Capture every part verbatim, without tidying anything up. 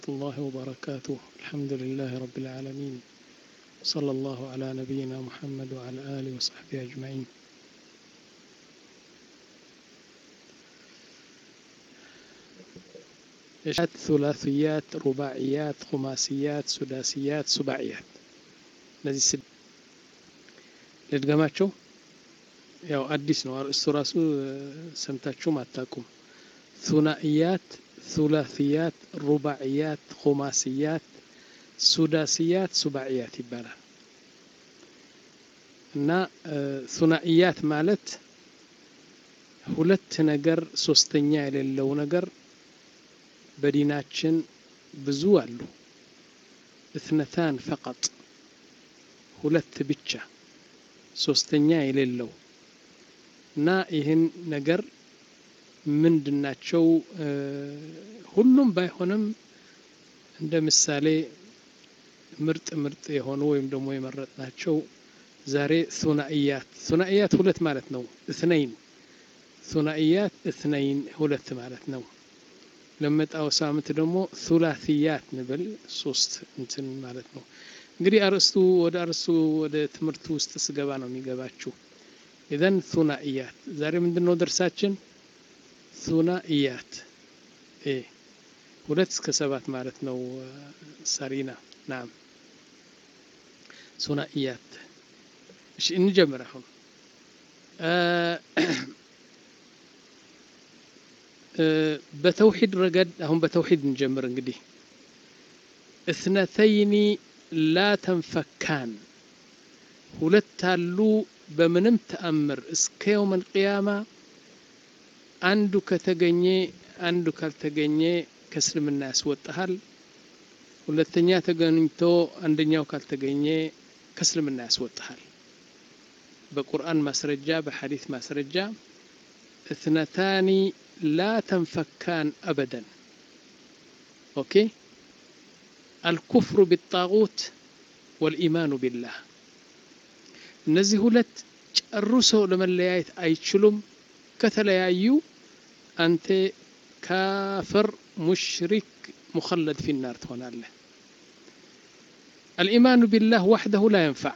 الله وبركاته. الحمد لله رب العالمين، صلى الله على نبينا محمد وعلى آله وصحبه أجمعين. ثلاثيات، رباعيات، خماسيات، سداسيات، سباعيات እነዚህ ስድ ለድገማቸው። ያው አዲስ ነው እሱ ራሱ ሰምታችሁም አታውቁም። ثنائيات፣ ثلاثيات፣ رباعيات، خماسيات፣ سداسيات، سباعيات ይባላል። እና ثنائيات ማለት ሁለት ነገር ሶስተኛ የሌለው ነገር በዲናችን ብዙ አሉ። اثنتان فقط ሁለት ብቻ ሶስተኛ የሌለው እና ይህን ነገር ምንድናቸው? ሁሉም ባይሆንም እንደ ምሳሌ ምርጥ ምርጥ የሆኑ ወይም ደግሞ የመረጥናቸው ዛሬ ثنائيات ثنائيات ሁለት ማለት ነው። اثنين ثنائيات اثنين ሁለት ማለት ነው። ለመጣው ሳምንት ደግሞ ثلاثيات ንብል ሶስት እንትን ማለት ነው። እንግዲህ አርዕስቱ ወደ አርዕስቱ ወደ ትምህርቱ ውስጥ ስገባ ነው የሚገባችሁ። إذن ثنائيات ዛሬ ምንድነው ደርሳችን? ثنائيات ايه ሁለት እስከ ሰባት ማለት ነው። ሳሪና نعم ثنائيات እሺ እንጀምር። አሁን በተውሂድ ረገድ አሁን በተውሂድ እንጀምር። እንግዲህ اثنتين لا تنفكان ሁለት አሉ በምንም ተአምር እስከ يوم القيامة አንዱ ከተገኘ አንዱ ካልተገኘ ከእስልምና ያስወጣሃል። ሁለተኛ ተገኝቶ አንደኛው ካልተገኘ ከእስልምና ያስወጣሃል። በቁርአን ማስረጃ በሐዲስ ማስረጃ اثنتان لا تنفكان أبدا. أوكي الكفر بالطاغوت والإيمان بالله እነዚህ ሁለት ጨርሰው ለመለያየት አይችሉም። ከተለያዩ አንተ ካፍር ሙሽሪክ مخلد في النار ትሆናለህ። الإيمان بالله وحده لا ينفع።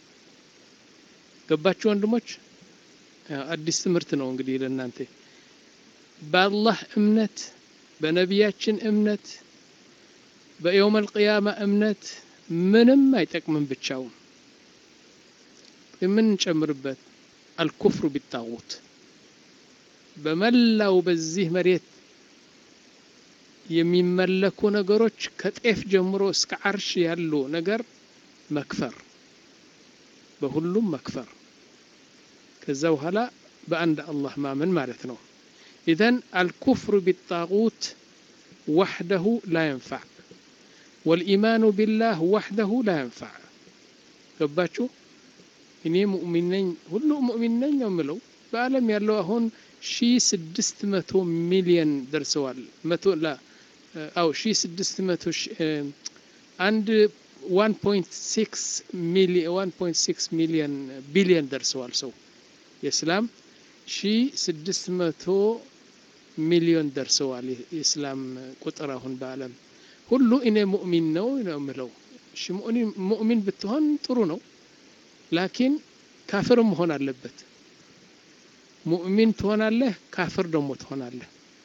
ገባችሁ ወንድሞች? አዲስ ትምህርት ነው እንግዲህ ለእናንተ። በአላህ እምነት፣ በነቢያችን እምነት፣ በየውም القيامة እምነት ምንም አይጠቅምም ብቻውን። ምን ጨምርበት? الكفر بالطاغوت በመላው በዚህ መሬት የሚመለኩ ነገሮች ከጤፍ ጀምሮ እስከ አርሽ ያሉ ነገር መክፈር፣ በሁሉም መክፈር። ከዛ በኋላ በአንድ አላህ ማመን ማለት ነው። إذن الكفر بالطاغوت وحده لا ينفع والإيمان بالله وحده لا ينفع። ገባችሁ? እኔ ሙእሚን ነኝ ሁሉ ሙእሚን ነኝ ነው የምለው። በዓለም ያለው አሁን ሺህ ስድስት መቶ ሚሊዮን ደርሰዋል። መቶ ላ አው ሺህ ስድስት መቶ አንድ ዋን ፖይንት ሲክስ ሚሊዮን ዋን ፖይንት ሲክስ ሚሊዮን ቢሊዮን ደርሰዋል። ሰው የእስላም ሺህ ስድስት መቶ ሚሊዮን ደርሰዋል የእስላም ቁጥር አሁን በዓለም ሁሉ። እኔ ሙእሚን ነው ነው የምለው። እሺ ሙእሚን ብትሆን ጥሩ ነው፣ ላኪን ካፍር መሆን አለበት። ሙእሚን ትሆናለህ፣ ካፍር ደግሞ ትሆናለህ።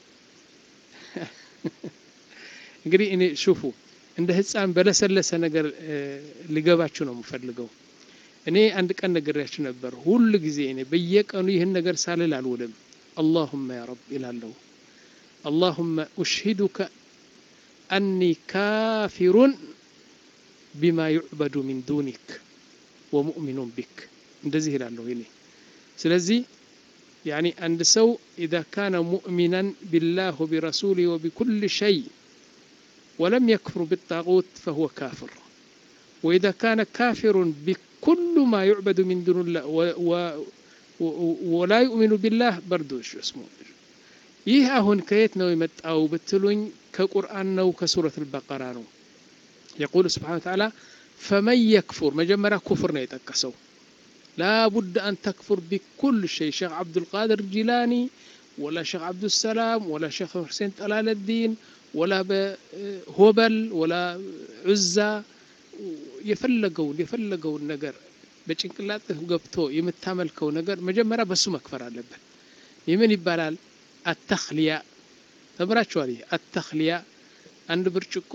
እንግዲህ እኔ ሹፉ እንደ ህፃን በለሰለሰ ነገር ሊገባችሁ ነው የምፈልገው። እኔ አንድ ቀን ነግሬያችሁ ነበር። ሁሉ ጊዜ እኔ በየቀኑ ይህን ነገር ሳልል አልውልም። اللهم يا رب إلالله اللهم أشهدك أني كافر بما يعبد من دونك ومؤمن بك እንደዚህ ይላል ይኔ። ስለዚህ يعني عند سو إذا كان مؤمنا بالله وبرسوله وبكل شيء ولم يكفر بالطاغوت فهو كافر، وإذا كان كافر بكل ما يعبد من دون الله و و ولا يؤمن بالله بردوش اسمه ይህ አሁን ከየት ነው የመጣው ብትሉኝ ከቁርአን ነው፣ ከሱረቱ አልበቀራ ነው። يقول سبحانه وتعالى فمن يكفر መጀመሪያ ኩፍር ነው የጠቀሰው። لا بد أن تكفر بكل شيء. شيخ عبد القادر الجيلاني ولا شيخ عبد السلام ولا شيخ حسين طلال الدين ولا بهبل ولا عزة يفلقون يفلقون نجر بچንቅላትህ ገብቶ የምታመልከው ነገር መጀመሪያ በሱ መክፈር አለበት። የምን ይባላል? አተኽሊያ ተብራችኋል። አተኽሊያ አንድ ብርጭቆ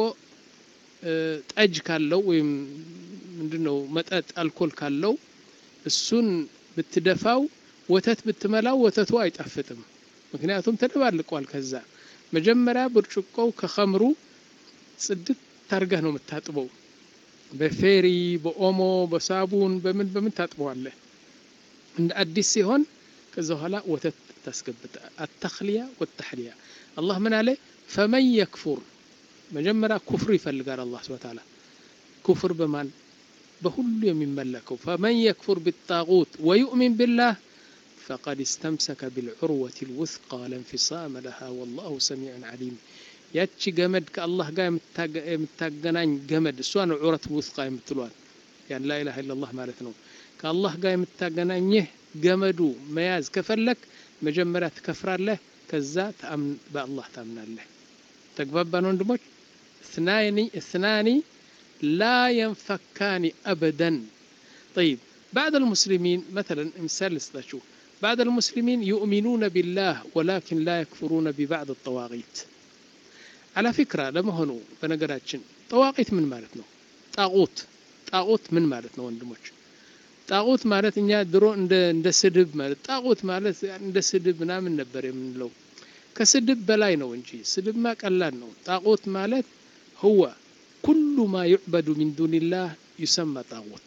ጠጅ ካለው ወይም ምንድነው መጠጥ አልኮል ካለው እሱን ብትደፋው ወተት ብትመላው ወተቱ አይጣፍጥም። ምክንያቱም ተደባልቋል። ከዛ መጀመሪያ ብርጭቆው ከኸምሩ ጽድት ታርገህ ነው የምታጥበው። በፌሪ በኦሞ በሳቡን በምን በምን ታጥበዋለህ። እንደ አዲስ ሲሆን ከዛ በኋላ ወተት ታስገብታ። التخليه والتحليه الله من عليه فمن يكفر መጀመሪያ ኩፍር ይፈልጋል አላህ Subhanahu Wa Ta'ala። ኩፍር በማን በሁሉ የሚመለከው فمن يكفر بالطاغوت ويؤمن بالله فقد استمسك بالعروة الوثقى لا انفصام لها والله سميع عليم። ያቺ ገመድ ከአላህ ጋር የምታገናኝ ገመድ እሷ ነው ዑረት ውስቃ የምትሏል። ያን ላ ኢላሃ ኢላላህ ማለት ነው። ከአላህ ጋር የምታገናኝህ ገመዱ መያዝ ከፈለክ መጀመሪያ ትከፍራለህ፣ ከዛ በአላህ ታምናለህ። ተግባባን ወንድሞች? اثنان اثنان لا ينفكان ابدا. طيب بعض المسلمين مثلا مثال لسه بعض المسلمين يؤمنون بالله ولكن لا يكفرون ببعض الطواغيت. على فكرة لما هنو بنقراتشن طواغيت من مالتنا طاغوت طاغوت من مالتنا وندموش طاغوت مالت إنيا درو عند عند سدب مالت طاغوت مالت عند سدب نامن نبر من لو كسدب بلاي نو انجي سدب ما قلال نو. طاغوت مالت هو كل ما يعبد من دون الله يسمى طاغوت.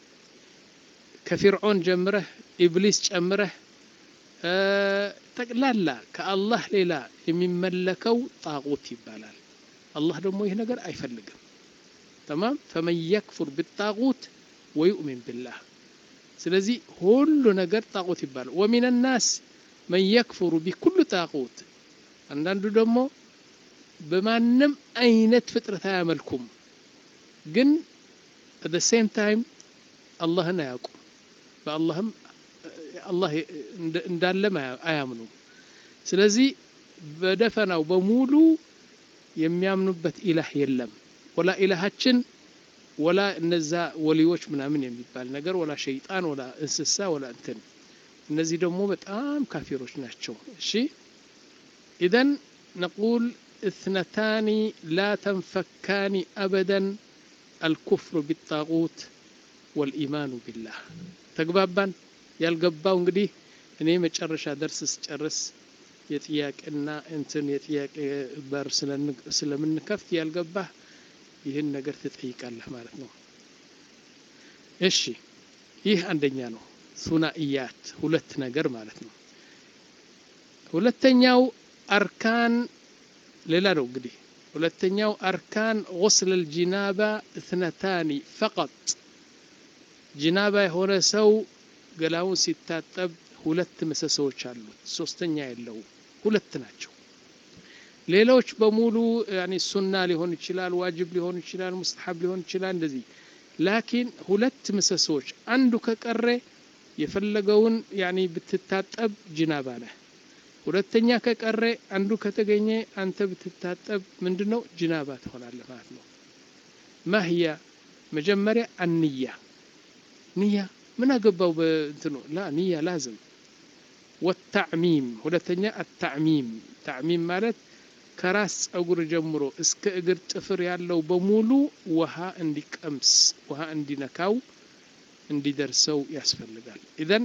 كفرعون جمره إبليس جمره أه ጠቅላላ ከአላህ ሌላ የሚመለከው ጣጉት ይባላል። አላህ ደግሞ ይሄ ነገር አይፈልግም። تمام فمن يكفر بالطاغوت ويؤمن بالله ስለዚህ ሁሉ ነገር ጣጉት ይባላል። ومن الناس من يكفر بكل طاغوت አንዳንዱ ደግሞ በማንም አይነት ፍጥረት አያመልኩም፣ ግን at the same time አላህን አያውቁም። በአላህም አላህ እንዳለ አያምኑም። ስለዚህ በደፈናው በሙሉ የሚያምኑበት ኢላህ የለም። ወላ ኢላሃችን ወላ እነዛ ወሊዎች ምናምን የሚባል ነገር ወላ ሸይጣን ወላ እንስሳ ወላ እንትን፣ እነዚህ ደግሞ በጣም ካፊሮች ናቸው። እሺ اذا نقول اثنتان لا تنفكان ابدا الكفر بالطاغوت والايمان بالله. ተግባባን? ያልገባው እንግዲህ እኔ መጨረሻ ደርስ ስጨርስ የጥያቄና እንትን የጥያቄ በር ስለምንከፍት ያልገባህ ይህን ነገር ትጠይቃለህ ማለት ነው። እሺ ይህ አንደኛ ነው። ሱናኢያት ሁለት ነገር ማለት ነው። ሁለተኛው አርካን ሌላ ነው እንግዲህ ሁለተኛው አርካን غسل الجنابة اثنتان فقط። ጅናባ የሆነ ሰው ገላውን ሲታጠብ ሁለት ምሰሶች አሉት፣ ሶስተኛ የለው፣ ሁለት ናቸው። ሌሎች በሙሉ ያኒ ሱና ሊሆን ይችላል፣ ዋጅብ ሊሆን ይችላል፣ ሙስተሐብ ሊሆን ይችላል እንደዚህ። ላኪን ሁለት ምሰሶች አንዱ ከቀረ የፈለገውን ያኒ ብትታጠብ ጅናባ ነህ። ሁለተኛ ከቀረ አንዱ ከተገኘ አንተ ብትታጠብ ምንድነው ጅናባ ትሆናለህ ማለት ነው። ማህያ መጀመሪያ አንያ ንያ ምን አገባው በእንትኑ ላ ንያ ላዝም። والتعميم ሁለተኛ التعميم تعميم ማለት ከራስ ጸጉር ጀምሮ እስከ እግር ጥፍር ያለው በሙሉ ውሃ እንዲቀምስ ውሃ እንዲነካው እንዲደርሰው ያስፈልጋል። اذا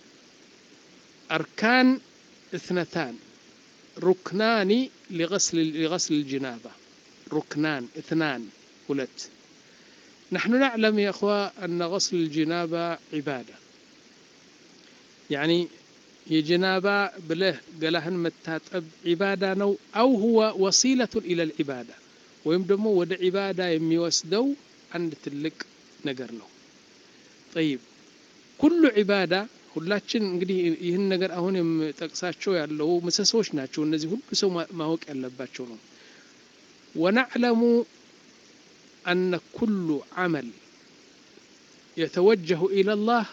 اركان اثنتان ركنان لغسل لغسل الجنابه ركنان اثنان ሁለት. نحن نعلم يا اخوة ان غسل الجنابه عباده، يعني የጀናባ ብለህ ገላህን መታጠብ ዒባዳ ነው። አው هو وسيلة الى العباده ወይም ደግሞ ወደ ዒባዳ የሚወስደው አንድ ትልቅ ነገር ነው። طيب كل عباده ሁላችን እንግዲህ ይህን ነገር አሁን የምጠቅሳቸው ያለው ምሰሶች ናቸው። እነዚህ ሁሉ ሰው ማወቅ ያለባቸው ነው። ونعلم أن كل عمل يتوجه إلى الله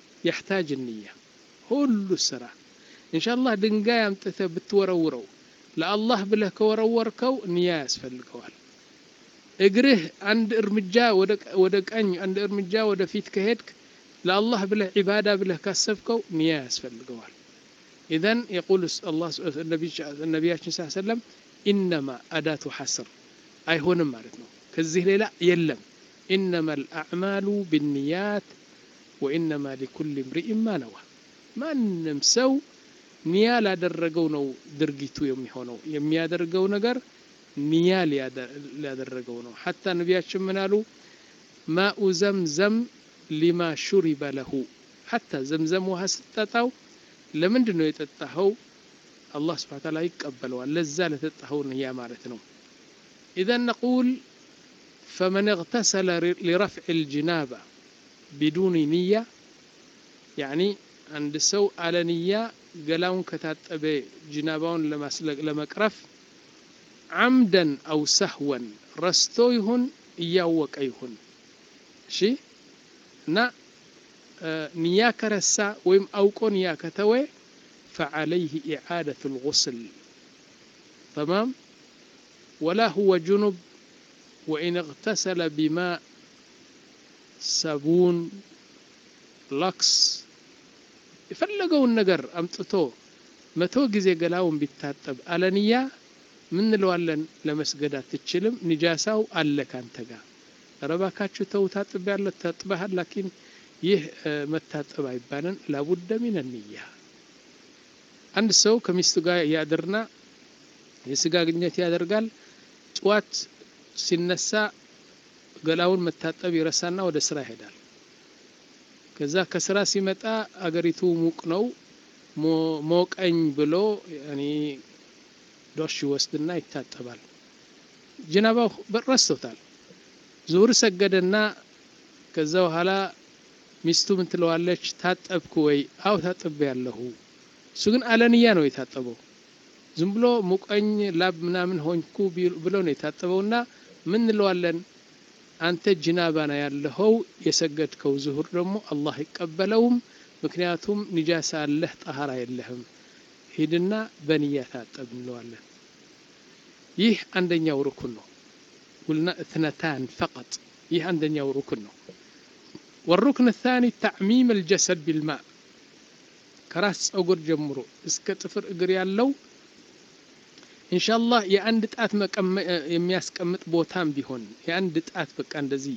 يحتاج النية. كل سرعة إن شاء الله دنقاي أمتث بتورورو ለአላህ ብለህ ከወረወርከው ንያ ያስፈልገዋል። እግርህ አንድ እርምጃ ወደ ወደ ቀኝ አንድ እርምጃ ወደ ፊት ከሄድክ ለአላህ ብለህ ዒባዳ ብለህ ካሰብከው ንያ ያስፈልገዋል። ኢዘን የቁል አላህ ነቢያችን ሰለላሁ ዐለይሂ ወሰለም ኢነማ አዳቱ ሐስር አይሆንም ማለት ነው። ከዚህ ሌላ የለም። ኢነማ አልአዕማሉ ቢንኒያት ወኢነማ ሊኩል እምሪኢን ማ ነዋ። ማንም ሰው ንያ ላደረገው ነው ድርጊቱ የሚሆነው። የሚያደርገው ነገር ንያ ሊያደረገው ነው። ሐታ ነቢያችን ምን አሉ? ማኡ ዘምዘም ሊማ ሹሪበ ለሁ። ሐታ ዘምዘም ውሃ ስትጠጣው ለምንድን ነው የጠጣኸው? አላህ ሱብሓነሁ ወተዓላ ይቀበለዋል። ለዛ ለጠጣኸው ንያ ማለት ነው። ኢዘን ነቁል ፈመን እግተሰለ ሊረፍዕ ልጅናባ ቢዱኒ ንያ ያዕኒ አንድ ሰው አለ ንያ ገላውን ከታጠበ ጅናባውን ለመቅረፍ ዓምደን አው ሰህወን ረስቶ ይሁን እያወቀ ይሁን እሺ እና ንያ ከረሳ ወይም አውቆ ንያ ከተወ فعليه إعادة الغسل تمام ولا هو جنب وإن اغتسل بماء صابون لاكس يفلقوا النجر أمتتو متو جزي قلاهم بالتاتب على نية من الوالن لمسجدات تتشلم نجاسة ألا كان تجا رباكاتشو تو تاتب على تاتبها لكن يه متاتب عيبانا لابد من النية. አንድ ሰው ከሚስቱ ጋር ያድርና የስጋ ግንኙነት ያደርጋል። ጧት ሲነሳ ገላውን መታጠብ ይረሳና ወደ ስራ ይሄዳል። ከዛ ከስራ ሲመጣ አገሪቱ ሙቅ ነው ሞቀኝ ብሎ ያኒ ዶሽ ወስድና ይታጠባል። ጀናባው በረስቶታል። ዙሁር ሰገደና ከዛ በኋላ ሚስቱ ምን ትለዋለች? ታጠብኩ ወይ? አው ታጥቤያለሁ። እሱ ግን አለንያ ነው የታጠበው። ዝም ብሎ ሙቀኝ ላብ ምናምን ሆንኩ ብሎ ነው የታጠበውና ምን እንለዋለን? አንተ ጅናባና ያለኸው የሰገድከው ዙሁር ደግሞ አላህ ይቀበለውም፣ ምክንያቱም ንጃሳ አለህ ጠሃራ የለህም፣ ሂድና በንያ ታጠብ እንለዋለን። ይህ አንደኛው ሩክን ነው። قلنا اثنتان فقط ይህ አንደኛው ሩክን ነው። والركن الثاني تعميم الجسد بالماء ከራስ ጸጉር ጀምሮ እስከ ጥፍር እግር ያለው ኢንሻአላህ የአንድ ጣት የሚያስቀምጥ ቦታም ቢሆን የአንድ ጣት በቃ እንደዚህ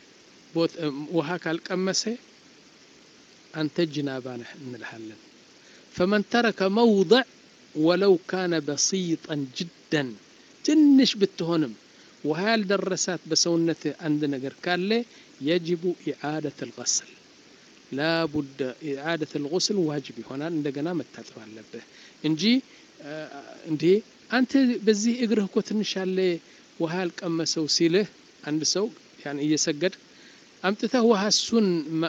ውሃ ካልቀመሰ አንተ ጅናባ ነህ እንልሃለን። فمن ترك موضع ولو كان بسيطا جدا ትንሽ ብትሆንም ውሃ ያልደረሳት በሰውነት አንድ ነገር ካለ يجب إعادة الغسل لا بد إعادة الغسل واجب هنا عندنا متاتب አለብህ እንጂ እንዴ አንተ በዚህ እግርህ እኮ ትንሽ አለ ውሃ ያልቀመሰው ሲልህ አንድ ሰው ያን እየሰገድ አምጥተህ ውሃ እሱን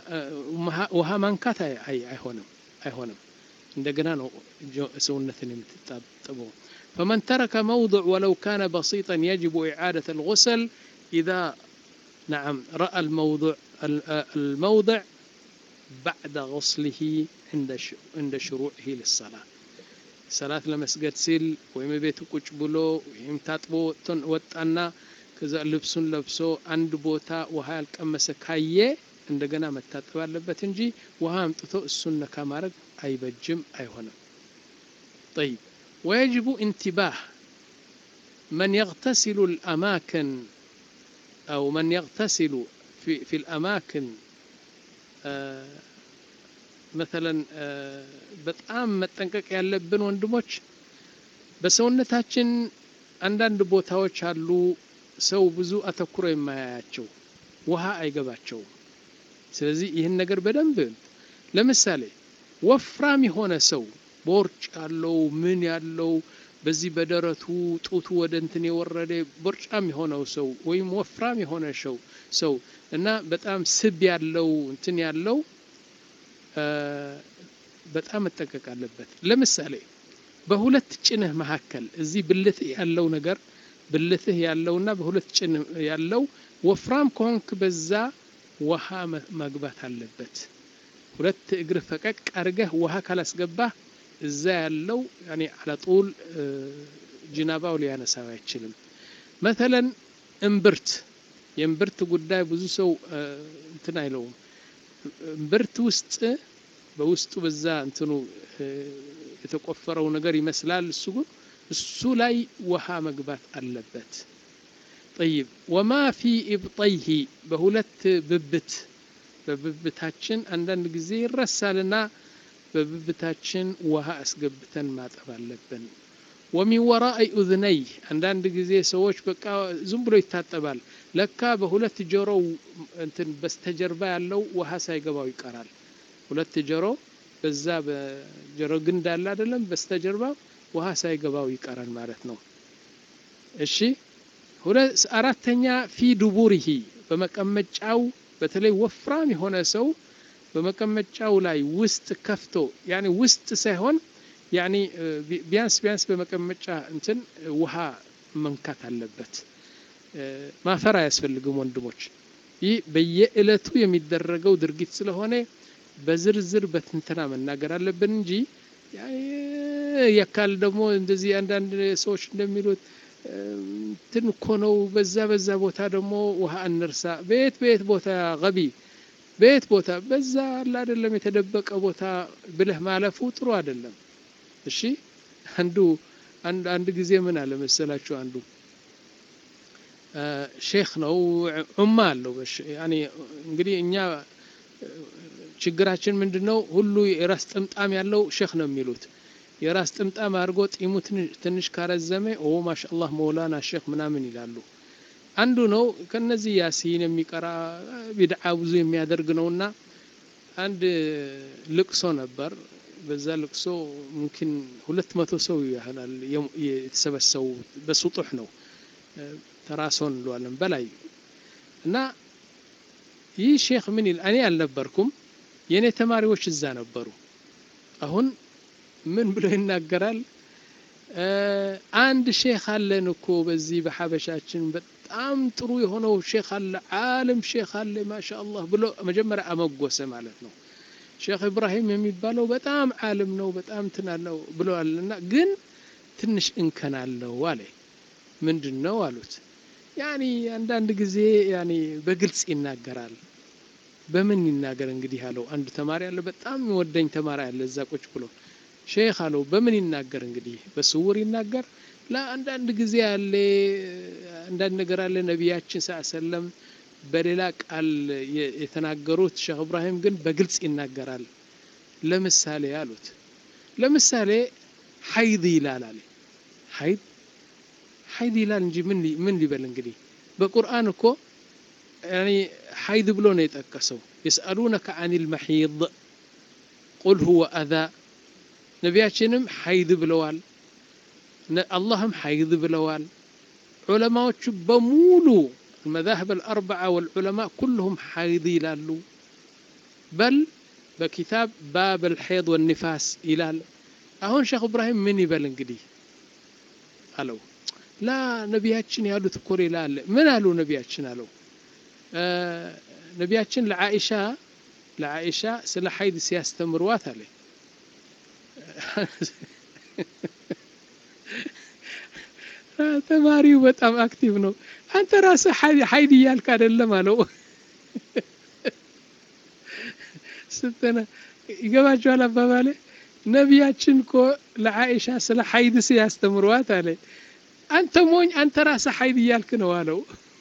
ውሃ ማንካት አይሆንም አይሆንም እንደገና ነው ሰውነትን የምትጣጣበው። فمن ترك موضع ولو كان بسيطا يجب إعادة الغسل إذا نعم رأى الموضوع الموضع بعد غسله عند عند شروعه للصلاة. صلاة لمسجد سيل ويم بيتو ቁጭ ብሎ ወይም ታጥቦ ወጣና ከዛ ልብሱን ለብሶ አንድ ቦታ ውሃ ያልቀመሰ ካየ እንደገና መታጠብ አለበት እንጂ ውሃ አምጥቶ እሱን ነካ ማድረግ አይበጅም አይሆንም። طيب ويجب انتباه من يغتسل الأماكن أو من يغتسل في في الأماكن آه مثلا آه በጣም መጠንቀቅ ያለብን ወንድሞች በሰውነታችን አንዳንድ ቦታዎች አሉ ሰው ብዙ አተኩሮ የማያያቸው ውሃ አይገባቸው። ስለዚህ ይህን ነገር በደንብ ለምሳሌ ወፍራም የሆነ ሰው ቦርጭ ያለው ምን ያለው በዚህ በደረቱ ጡቱ ወደ እንትን የወረደ ቦርጫም የሆነው ሰው ወይም ወፍራም የሆነ ሰው ሰው እና በጣም ስብ ያለው እንትን ያለው በጣም መጠንቀቅ አለበት። ለምሳሌ በሁለት ጭንህ መካከል እዚህ ብልትህ ያለው ነገር ብልትህ ያለውና በሁለት ጭን ያለው ወፍራም ከሆንክ በዛ ውሃ መግባት አለበት። ሁለት እግር ፈቀቅ አድርገህ ውሃ ካላስገባህ እዛ ያለው ያኔ على طول ጅናባው ሊያነሳው አይችልም። مثلا እምብርት የእምብርት ጉዳይ ብዙ ሰው እንትን አይለውም። እምብርት ውስጥ በውስጡ በዛ እንትኑ የተቆፈረው ነገር ይመስላል እሱ እሱ ላይ ውሃ መግባት አለበት። طيب وما في ابطيه በሁለት ብብት በብብታችን አንዳንድ ጊዜ ይረሳልና በብብታችን ውሃ አስገብተን ማጠብ አለብን። ومن وراء اذنيه አንዳንድ ጊዜ ሰዎች በቃ ዝም ብሎ ይታጠባል ለካ በሁለት ጆሮው እንትን በስተጀርባ ያለው ውሃ ሳይገባው ይቀራል። ሁለት ጆሮ በዛ በጆሮ ግንድ አለ አይደለም በስተጀርባ ውሃ ሳይገባው ይቀራል ማለት ነው። እሺ ሁለት አራተኛ في دبره በመቀመጫው በተለይ ወፍራም የሆነ ሰው በመቀመጫው ላይ ውስጥ ከፍቶ ያኒ ውስጥ ሳይሆን ያኒ ቢያንስ ቢያንስ በመቀመጫ እንትን ውሃ መንካት አለበት። ማፈራ ያስፈልግም ወንድሞች። ይህ በየእለቱ የሚደረገው ድርጊት ስለሆነ በዝርዝር በትንተና መናገር አለብን እንጂ ያካል ደግሞ እንደዚህ አንዳንድ ሰዎች እንደሚሉት እንትን እኮ ነው በዛ በዛ ቦታ ደግሞ ውሃ እንርሳ። ቤት ቤት ቦታ ገቢ ቤት ቦታ በዛ አለ አይደለም የተደበቀ ቦታ ብለህ ማለፉ ጥሩ አይደለም። እሺ አንዱ አንድ አንድ ጊዜ ምን አለ መሰላችሁ አንዱ ሼክ ነው ዑማ አለው ያኒ እንግዲህ እኛ ችግራችን ምንድነው ሁሉ የራስ ጥምጣም ያለው ሼክ ነው የሚሉት። የራስ ጥምጣም አድርጎ ጢሙ ትንሽ ካረዘመ ኦ ማሻአላህ መውላና ሼክ ምናምን ይላሉ። አንዱ ነው ከነዚህ ያሲን የሚቀራ ቢድዓ ብዙ የሚያደርግ ነውና አንድ ልቅሶ ነበር። በዛ ልቅሶ ممكن ሁለት መቶ ሰው ያህላል የተሰበሰቡ በሱጡህ ነው ተራሶን ለዋለም በላይ እና ይህ ሼክ ምን ይል እኔ አልነበርኩም የኔ ተማሪዎች እዛ ነበሩ። አሁን ምን ብሎ ይናገራል? አንድ ሼክ አለን እኮ በዚህ በሐበሻችን በጣም ጥሩ የሆነው ሼክ አለ ዓለም ሼክ አለ ማሻአላህ ብሎ መጀመሪያ አመጎሰ ማለት ነው። ሼክ ኢብራሂም የሚባለው በጣም ዓለም ነው በጣም ትናለው ብለዋልና ግን ትንሽ እንከናለው አለ። ምንድነው አሉት? ያኒ አንዳንድ ጊዜ ያኒ በግልጽ ይናገራል። በምን ይናገር እንግዲህ አለው። አንድ ተማሪ አለ በጣም ወደኝ ተማሪ አለ እዛ ቁጭ ብሎ ሼክ አለው በምን ይናገር እንግዲህ በስውር ይናገር ላ አንዳንድ ጊዜ አለ አንዳንድ ነገር አለ ነብያችን ሰለላሁ በሌላ ቃል የተናገሩት ሼክ ኢብራሂም ግን በግልጽ ይናገራል። ለምሳሌ አሉት ለምሳሌ ሐይድ ይላል አለ ሐይድ ሐይድ ይላል እንጂ ምን ምን ሊበል እንግዲህ በቁርአን እኮ ያኒ ሐይድ ብሎ ነው የጠቀሰው። يسألونك عن المحيض قل هو أذى ነብያችንም ሐይድ ብለዋል አላህም ሐይድ ብለዋል። ዑለማዎቹ በሙሉ المذاهب الأربعة والعلماء كلهم حيض يلالو بل بكتاب باب الحيض والنفاس يلال أهون شيخ إبراهيم من يبل انقدي قالوا لا نبياتشن يالو تكوري لا من قالوا نبياتشن قالوا آه نبياتشن لعائشة لعائشة سلا حيض سياسة مروات عليه ተማሪው በጣም አክቲቭ ነው። አንተ ራስህ ሐይድ እያልክ አይደለም አለው። ስተና ይገባችኋል አባባሌ ነብያችን እኮ ለዓኢሻ ስለ ሐይድ ሲያስተምሯት አለ አንተ ሞኝ አንተ ራስህ ሐይድ እያልክ ነው አለው።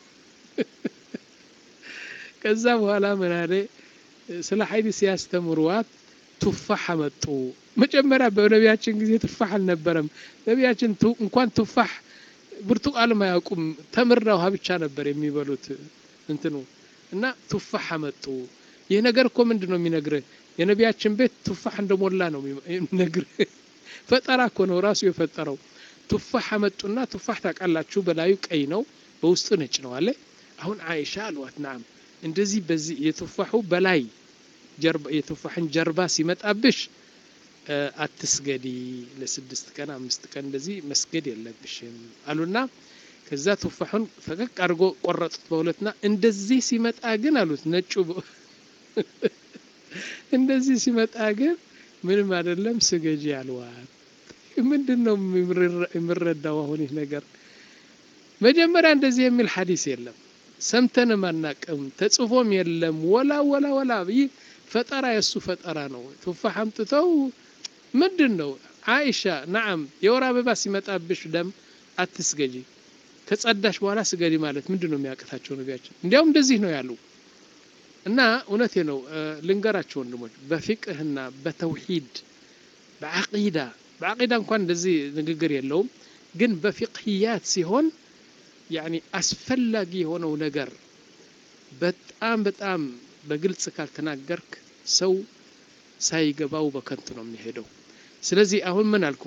ከዛ በኋላ ምን አለ ስለ ሐይድ ሲያስተምሯት ቱፋህ መጡ። መጀመሪያ በነብያችን ጊዜ ቱፋህ አልነበረም። ነብያችን እንኳን ቱፋህ ብርቱቃን ማያውቁም ተምርና ውሃ ብቻ ነበር የሚበሉት እንትኑ እና ቱፋህ መጡ። ይሄ ነገር እኮ ምንድነው የሚነግርህ? የነብያችን ቤት ቱፋህ እንደሞላ ነው የሚነግርህ። ፈጠራ እኮ ነው ራሱ የፈጠረው። ቱፋህ መጡና ቱፋህ ታውቃላችሁ በላዩ ቀይ ነው በውስጡ ነጭ ነው አለ። አሁን አይሻ አልዋት ናም እንደዚህ በዚህ የቱፋሁ በላይ ጀርባ የቱፋህን ጀርባ ሲመጣብሽ አትስገዲ ለስድስት ቀን አምስት ቀን እንደዚህ መስገድ የለብሽም አሉና ከዛ ቱፋሁን ፈቀቅ አድርጎ ቆረጡት በሁለትና እንደዚህ ሲመጣ ግን አሉት ነጩ እንደዚህ ሲመጣ ግን ምንም አይደለም ስገጂ አልዋት። ምንድነው የሚረዳው አሁን ይህ ነገር? መጀመሪያ እንደዚህ የሚል ሐዲስ የለም፣ ሰምተንም አናቅም፣ ተጽፎም የለም። ወላ ወላ ወላ ይህ ፈጠራ የሱ ፈጠራ ነው። ቱፋህ አምጥተው ምንድነው? አይሻ ነዓም የወር አበባ ሲመጣብሽ ደም አትስገጂ፣ ከጸዳሽ በኋላ ስገዲ ማለት ምንድነው የሚያቀታቸው ነቢያችን? እንዲያውም እንደዚህ ነው ያሉ። እና እውነቴ ነው ልንገራቸው ወንድሞች፣ በፊቅህና በተውሂድ በዐቂዳ በዐቂዳ እንኳን እንደዚህ ንግግር የለውም፣ ግን በፊቅህያት ሲሆን ያኒ አስፈላጊ የሆነው ነገር በጣም በጣም በግልጽ ካልተናገርክ ሰው ሳይገባው በከንቱ ነው የሚሄደው። ስለዚህ አሁን ምን አልኩ?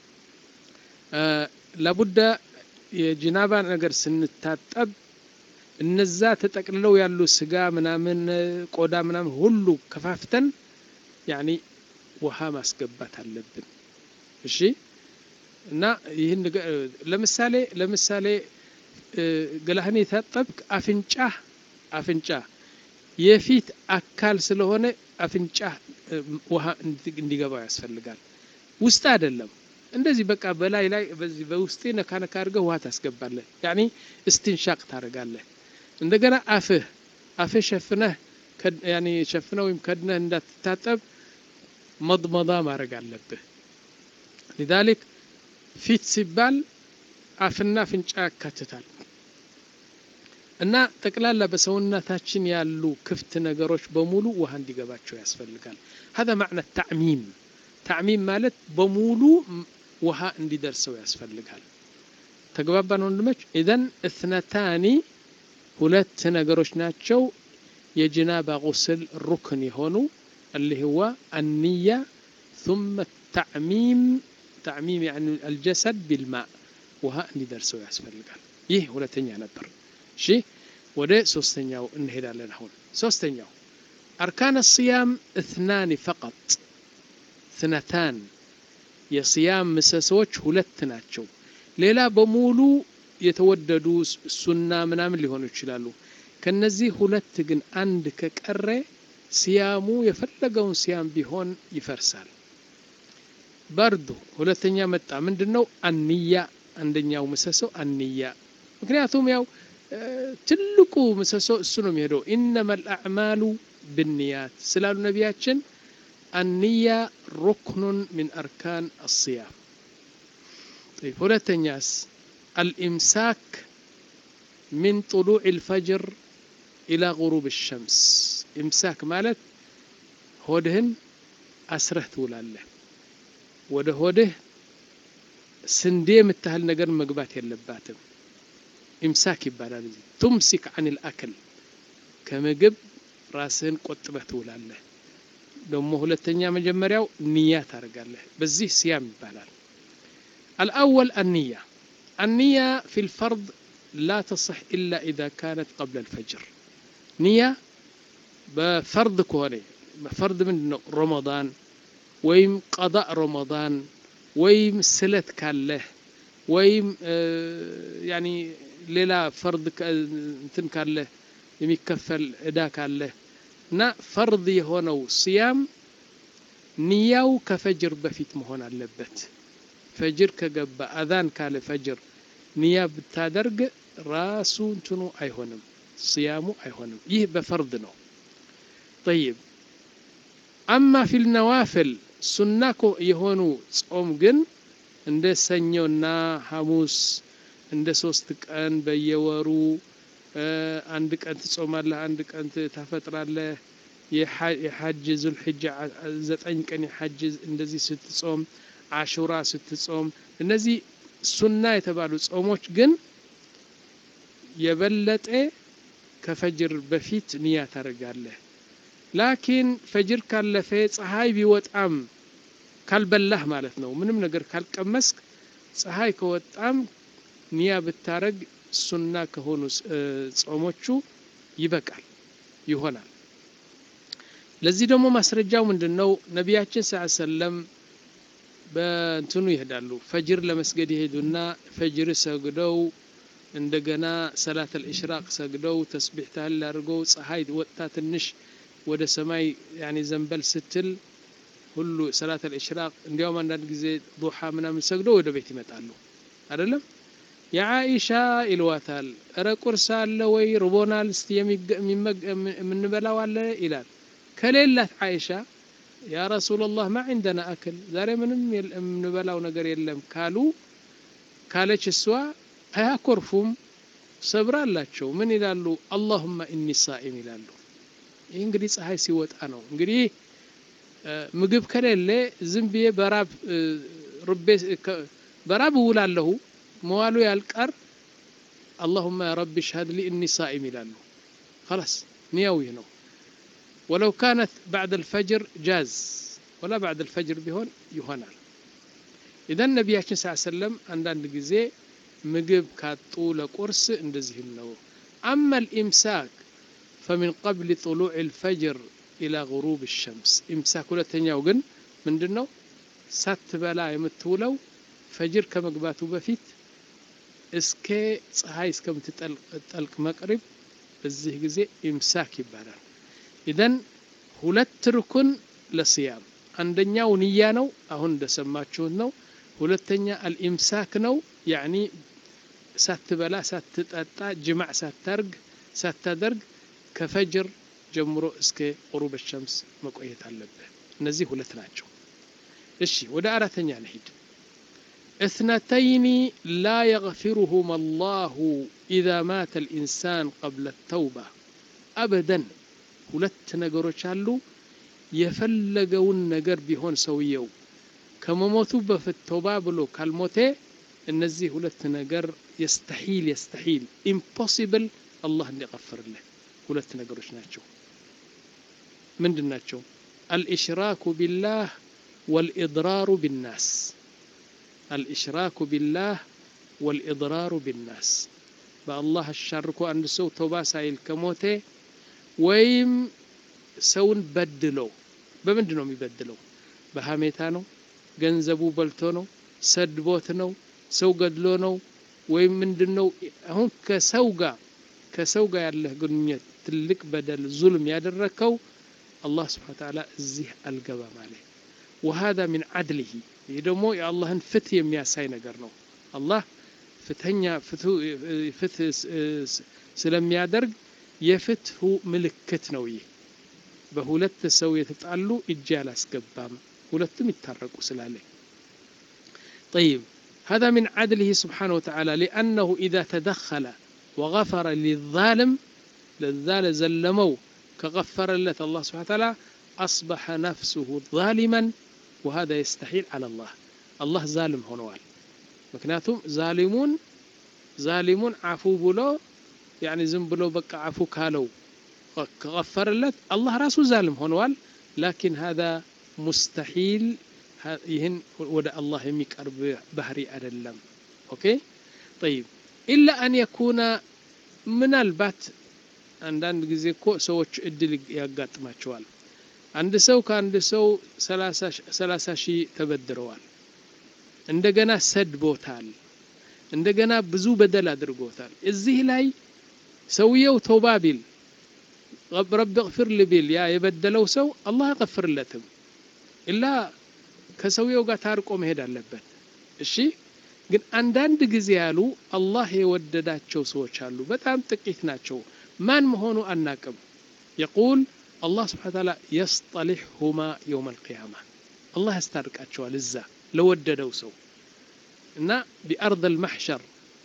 ለቡዳ የጅናባ ነገር ስንታጠብ እነዛ ተጠቅልለው ያሉ ስጋ ምናምን ቆዳ ምናምን ሁሉ ከፋፍተን ያኒ ውሃ ማስገባት አለብን። እሺ። እና ይህን ለምሳሌ ለምሳሌ ገላህን የታጠብክ አፍንጫ አፍንጫ የፊት አካል ስለሆነ አፍንጫ ውሃ እንዲገባው ያስፈልጋል። ውስጥ አይደለም። እንደዚህ በቃ በላይ ላይ በዚህ በውስጤ ነካ ነካ አድርገህ ውሃ ታስገባለህ። ያኒ እስቲንሻቅ ታደርጋለህ። እንደገና አፍህ አፍህ ሸፍነህ ያኒ ሸፍነው ወይም ከድነህ እንዳትታጠብ መضመض ማድረግ አለብህ። لذلك ፊት ሲባል አፍና አፍንጫ ያካትታል። እና ጠቅላላ በሰውነታችን ያሉ ክፍት ነገሮች በሙሉ ውሃ እንዲገባቸው ያስፈልጋል። هذا معنى التعميم تعميم ማለት በሙሉ ውሃ እንዲደርሰው ያስፈልጋል። ተግባባን ወንድሞች? ኢዘን اثنتان ሁለት ነገሮች ናቸው የጅናባ ጉስል ሩክን የሆኑ اللي هو النية ثم التعميم تعميم يعني الجسد بالماء وها እንዲደርሰው ያስፈልጋል። ይህ ሁለተኛ ነበር። እሺ ወደ ሶስተኛው እንሄዳለን። አሁን ሶስተኛው أركان الصيام اثنان فقط اثنتان የصيام ምሰሶች ሁለት ናቸው። ሌላ በሙሉ የተወደዱ ሱና ምናምን ሊሆኑ ይችላሉ። ከነዚህ ሁለት ግን አንድ ከቀረ ሲያሙ የፈለገውን ሲያም ቢሆን ይፈርሳል። በርዱ ሁለተኛ መጣ። ምንድነው? አንያ አንደኛው ምሰሶ አንያ። ምክንያቱም ያው ትልቁ ምሰሶ እሱ ነው የሚሄደው። إنما الأعمال بالنيات ስላሉ ነቢያችን አንያ ركن من أركان الصيام። طيب ሁለተኛስ الإمساك من طلوع الفجر إلى غروب الشمس። إمساك ማለት ሆድህን አስረህ ትውላለህ። ወደ ሆድህ ስንዴ የምታህል ነገር መግባት የለባትም። ኢምሳክ ይባላል። ቱምሲክ عن الأكل ከምግብ ራስህን ቆጥበህ ትውላለህ። ደግሞ ሁለተኛ መጀመሪያው ንያ ታደርጋለህ። በዚህ ሲያም ይባላል። الأول النية النية في الفرض لا تصح إلا إذا كانت قبل الفجر. نية بفرض كوني بفرض من رمضان ويم قضاء رمضان ويم سلت كاله ويم آه يعني ليلة فرض انتن كاله يميكفل ادا كاله نا فرض يهونو صيام نياو كفجر بفيت مهون اللبت فجر كقبا اذان كاله فجر نيا بتادرق راسو انتنو ايهونم صيامو ايهونم يه بفرض نو. طيب أما في النوافل سنكو يهونو صوم جن عند سنيونا حموس عند سوستك أن بيورو عندك أنت تصوم الله عندك أنت تفتر الله يحجز الحجة زتين كان يحجز عندزي ست صوم عاشوراء ست صوم النزي سنة يتبالو صوموش جن يبلت إيه كفجر بفيت نية رجاله. ላኪን ፈጅር ካለፈ ፀሐይ ቢወጣም ካልበላህ ማለት ነው ምንም ነገር ካልቀመስክ ፀሐይ ከወጣም ንያ ብታረግ ሱና ከሆኑ ጾሞቹ ይበቃል ይሆናል። ለዚህ ደግሞ ማስረጃው ምንድነው? ነቢያችን ሰለላሁ ዐለይሂ ወሰለም በእንትኑ ይሄዳሉ። ፈጅር ለመስገድ ይሄዱና ፈጅር ሰግደው እንደገና ሰላት الاشراق ሰግደው ተስቢህ ታህል አድርገው ፀሐይ ወጣ ትንሽ ወደ ሰማይ ያኒ ዘንበል ስትል ሁሉ ሰላት الاشراق እንዲያውም አንዳንድ ጊዜ ዱሃ ምናምን ሰግዶ ወደ ቤት ይመጣሉ አይደለም የአኢሻ ይልዋታል እረ ቁርስ አለ ወይ ሩቦናል እስቲ የምንበላው አለ ይላል ከሌላት አይሻ ያ ረሱላህ ما عندنا اكل ዛሬ ምንም የምንበላው ነገር የለም ካሉ ካለች እሷ አያኮርፉም ሰብር አላቸው ምን ይላሉ اللهم اني صائم ይላሉ ይህ እንግዲህ ፀሐይ ሲወጣ ነው እንግዲህ ምግብ ከሌለ ዝም ብዬ በራብ ሩቤ በራብ ውላለሁ መዋሉ ያልቀር اللهم يا رب اشهد لي اني صائم ይላሉ خلاص نياوي ነው ولو كانت بعد الفجر جاز ولا بعد الفجر بيهون يهونال اذا النبي صلى الله عليه وسلم عندنا ጊዜ ምግብ ካጡ ለቁርስ እንደዚህ ነው اما الامساك فمن قبل طلوع الفجر الى غروب الشمس امساك ሁለተኛው ግን ምንድነው ሳትበላ የምትውለው ፈጅር ከመግባቱ በፊት እስከ ፀሐይ እስከምትጠልቅ መቅሪብ በዚህ ጊዜ ኢምሳክ ይባላል ኢደን ሁለት ርኩን ለሲያም አንደኛው ንያ ነው አሁን እንደሰማችሁት ነው ሁለተኛ አልኢምሳክ ነው ያኒ ሳትበላ ሳትጠጣ ጅማዕ ሳታርግ ሳታደርግ ከፈጅር ጀምሮ እስከ غروب الشمس መቆየት አለበት እነዚህ ሁለት ናቸው እሺ ወደ አራተኛ እንሂድ اثنتين لا يغفرهما الله إذا مات الإنسان قبل التوبة أبدا ሁለት ነገሮች አሉ የፈለገውን ነገር ቢሆን ሰውየው ከመሞቱ በፊት ተውባ ብሎ ካልሞተ እነዚህ ሁለት ነገር يستحيل يستحيل impossible الله እንዲغفርله ሁለት ነገሮች ናቸው ምንድናቸው الاشراك بالله والاضرار بالناس الاشراك بالله والاضرار بالناس بالله الشرك عند سو توبه سايل كموته ወይም ሰውን በድለው በምንድነው የሚበድለው በሐሜታ ነው ገንዘቡ በልቶ ነው ሰድቦት ነው ሰው ገድሎ ነው ወይም ምንድነው አሁን ከሰው ጋር ከሰው ጋር ያለ ግንኙነት ትልቅ በደል ዙልም ያደረከው الله سبحانه وتعالى እዚህ አልገባ ማለት وهذا من عدله ይደሞ የአላህን ፍትህ የሚያሳይ ነገር ነው አላህ ፍትህኛ ፍትህ ስለሚያደርግ የፍትሁ ምልክት ነው ይሄ በሁለት ሰው የተጣሉ እጅ ያላስገባም ሁለቱም ይታረቁ ስላለ طيب هذا من عدله سبحانه وتعالى لأنه إذا تدخل وغفر للظالم للذال زلمو كغفر له الله سبحانه وتعالى أصبح نفسه ظالما وهذا يستحيل على الله الله ظالم هنوال مكناتهم ظالمون ظالمون عفو بلو يعني زم بلو بقى عفو كالو غفر له الله راسه ظالم هنوال لكن هذا مستحيل يهن ودا الله يميقرب بحري أدلم أوكي طيب إلا أن يكون من البات عندنا ጊዜ እኮ ሰዎች እድል ያጋጥማቸዋል አንድ ሰው ከአንድ ሰው ሰላሳ ሺህ ተበድረዋል እንደገና ሰድቦታል እንደገና ብዙ በደል አድርጎታል እዚህ ላይ ሰውየው ተውባ ቢል رب اغفر لي ቢል ያ የበደለው ሰው አላህ ያغفርለትም ኢላ ከሰውየው ጋር ታርቆ መሄድ አለበት እሺ ግን አንዳንድ ጊዜ ያሉ አላህ የወደዳቸው ሰዎች አሉ በጣም ጥቂት ናቸው ማን መሆኑ አናቅም يقول الله سبحانه وتعالى يصطلحهما يوم القيامة الله يسترقاቸዋል እዛ ለወደደው ሰው እና بأرض المحشر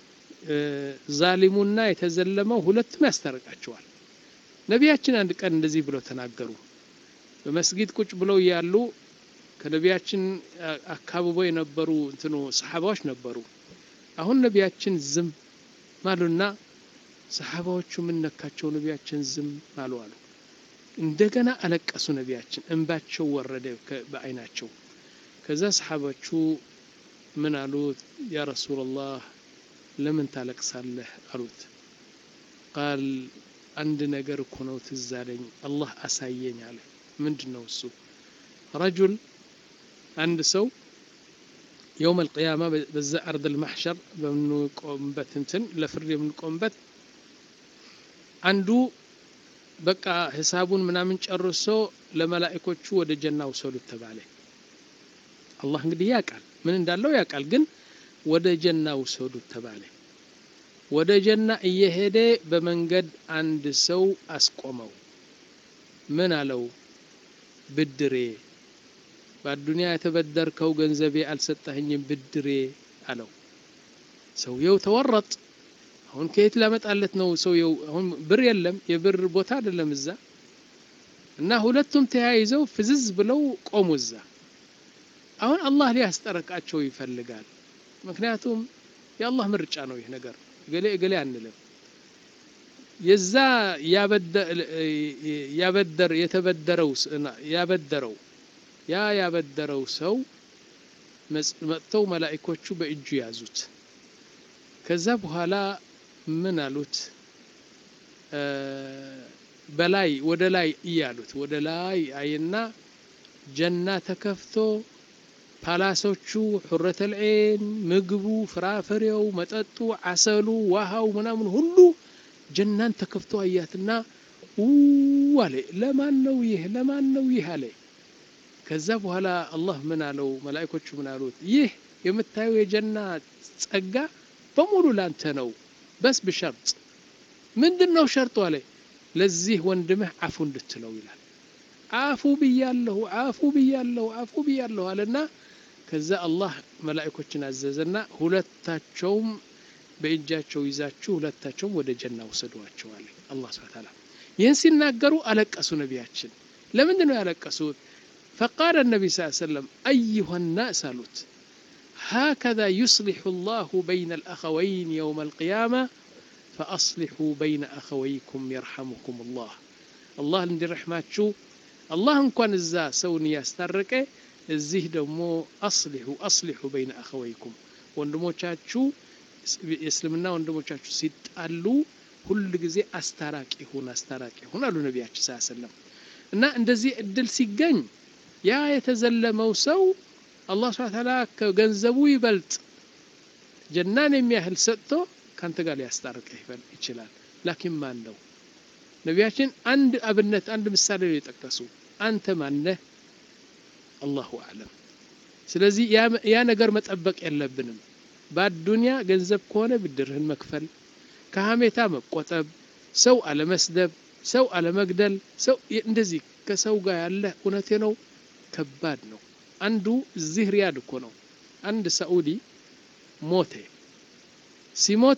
ዛሊሙና የተዘለመው ሁለቱም ያስተርቃቸዋል ነቢያችን አንድ ቀን እንደዚህ ብለው ተናገሩ በመስጊድ ቁጭ ብለው ያሉ ከነቢያችን አካባቢው የነበሩ እንትኑ ሰሃባዎች ነበሩ አሁን ነቢያችን ዝም ማሉና ሰሃባዎቹ ምን ነካቸው ነቢያችን ዝም ማሉ አሉ እንደገና አለቀሱ ነቢያችን እንባቸው ወረደ በአይናቸው ከዛ ሰሃባዎቹ ምን አሉት ያ ረሱላህ ለምን ታለቅሳለህ አሉት قال አንድ ነገር እኮ ነው ትዝ አለኝ አላህ አሳየኝ አለ ምንድነው እሱ رجل عند سو يوم القيامة بز أرض المحشر بنقوم بتنتن لفرد بنقوم بت عنده بقى حسابون منامن ጨርሶ ለመላእክቶቹ ወደ ጀናው ሰው ተባለ አላህ እንግዲህ ያውቃል ምን እንዳለው ያውቃል ግን ወደ ጀና ውሰዱት ተባለ ወደ ጀና እየሄደ በመንገድ አንድ ሰው አስቆመው ምን አለው ብድሬ በአዱንያ የተበደርከው ገንዘቤ አልሰጠኸኝም ብድሬ አለው ሰውየው ተወረጥ አሁን ከየት ላመጣለት ነው ሰውየው አሁን ብር የለም የብር ቦታ አይደለም እዛ እና ሁለቱም ተያይዘው ፍዝዝ ብለው ቆሙ እዛ አሁን አላህ ሊያስጠረቃቸው ይፈልጋል ምክንያቱም የአላህ ምርጫ ነው ይሄ ነገር ገሌ ገሌ አንልም የዛ ያበደር የተበደረው ያበደረው ያ ያበደረው ሰው መጥተው መላእክቶቹ በእጁ ያዙት ከዛ በኋላ ምን አሉት በላይ ወደ ላይ ይያሉት ወደ ላይ አይና ጀና ተከፍቶ ፓላሶቹ ሁረተል ዒን ምግቡ ፍራፍሬው መጠጡ አሰሉ ውሃው ምናምን ሁሉ ጀናን ተከፍቶ አያትና ወለ ለማን ነው ይሄ ለማን ነው ይሄ አለ ከዛ በኋላ አላህ ምን አለው መላእክቶቹ ምን አሉት ይህ የምታየው የጀና ጸጋ በሙሉ ላንተ ነው በስ በሸርጥ ምንድነው ሸርጡ አለ ለዚህ ወንድምህ አፉ እንድትለው ይላል አፉ ብያለሁ አፉ ብያለሁ አፉ ብያለሁ አለና ከዛ አላህ መላእክቶችን አዘዘና ሁለታቸውም በእጃቸው ይዛችሁ ሁለታቸውም ወደ ጀና ወሰዷቸው አለ አላህ Subhanahu Wa Ta'ala ይህን ሲናገሩ አለቀሱ ነቢያችን ለምንድነው ያለቀሱት فقال النبي صلى الله عليه وسلم ايها الناس አሉት هكذا يصلح الله بين الأخوين يوم القيامة فأصلحوا بين أخويكم يرحمكم الله الله عند رحماتشو الله እንኳን እዛ ሰውን ያስተረቀ እዚህ ደግሞ أصلحوا أصلحوا بين أخويكم ወንድሞቻችሁ እስልምና ወንድሞቻችሁ ሲጣሉ ሁሉ ጊዜ አስታራቂ ሆነ አስታራቂ ሆነ አሉ ነብያችን ሰለላሁ ዐለይሂ ወሰለም እና እንደዚህ እድል ሲገኝ ያ የተዘለመው ሰው አላህ Subhanahu Wa Ta'ala ከገንዘቡ ይበልጥ ጀናን የሚያህል ሰጥቶ ካንተ ጋር ሊያስታርቅህ ይችላል ላኪን ማን ነው ነብያችን አንድ አብነት አንድ ምሳሌ ይጠቅሱ አንተ ማን ነህ አላሁ አለም ስለዚህ ያ ነገር መጠበቅ የለብንም በአዱንያ ገንዘብ ከሆነ ብድርህን መክፈል ከሐሜታ መቆጠብ ሰው አለመስደብ ሰው አለመግደል ሰው እንደዚህ ከሰው ጋር ያለ እውነቴ ነው ከባድ ነው አንዱ እዚህ ሪያድ እኮ ነው አንድ ሳኡዲ ሞተ ሲሞት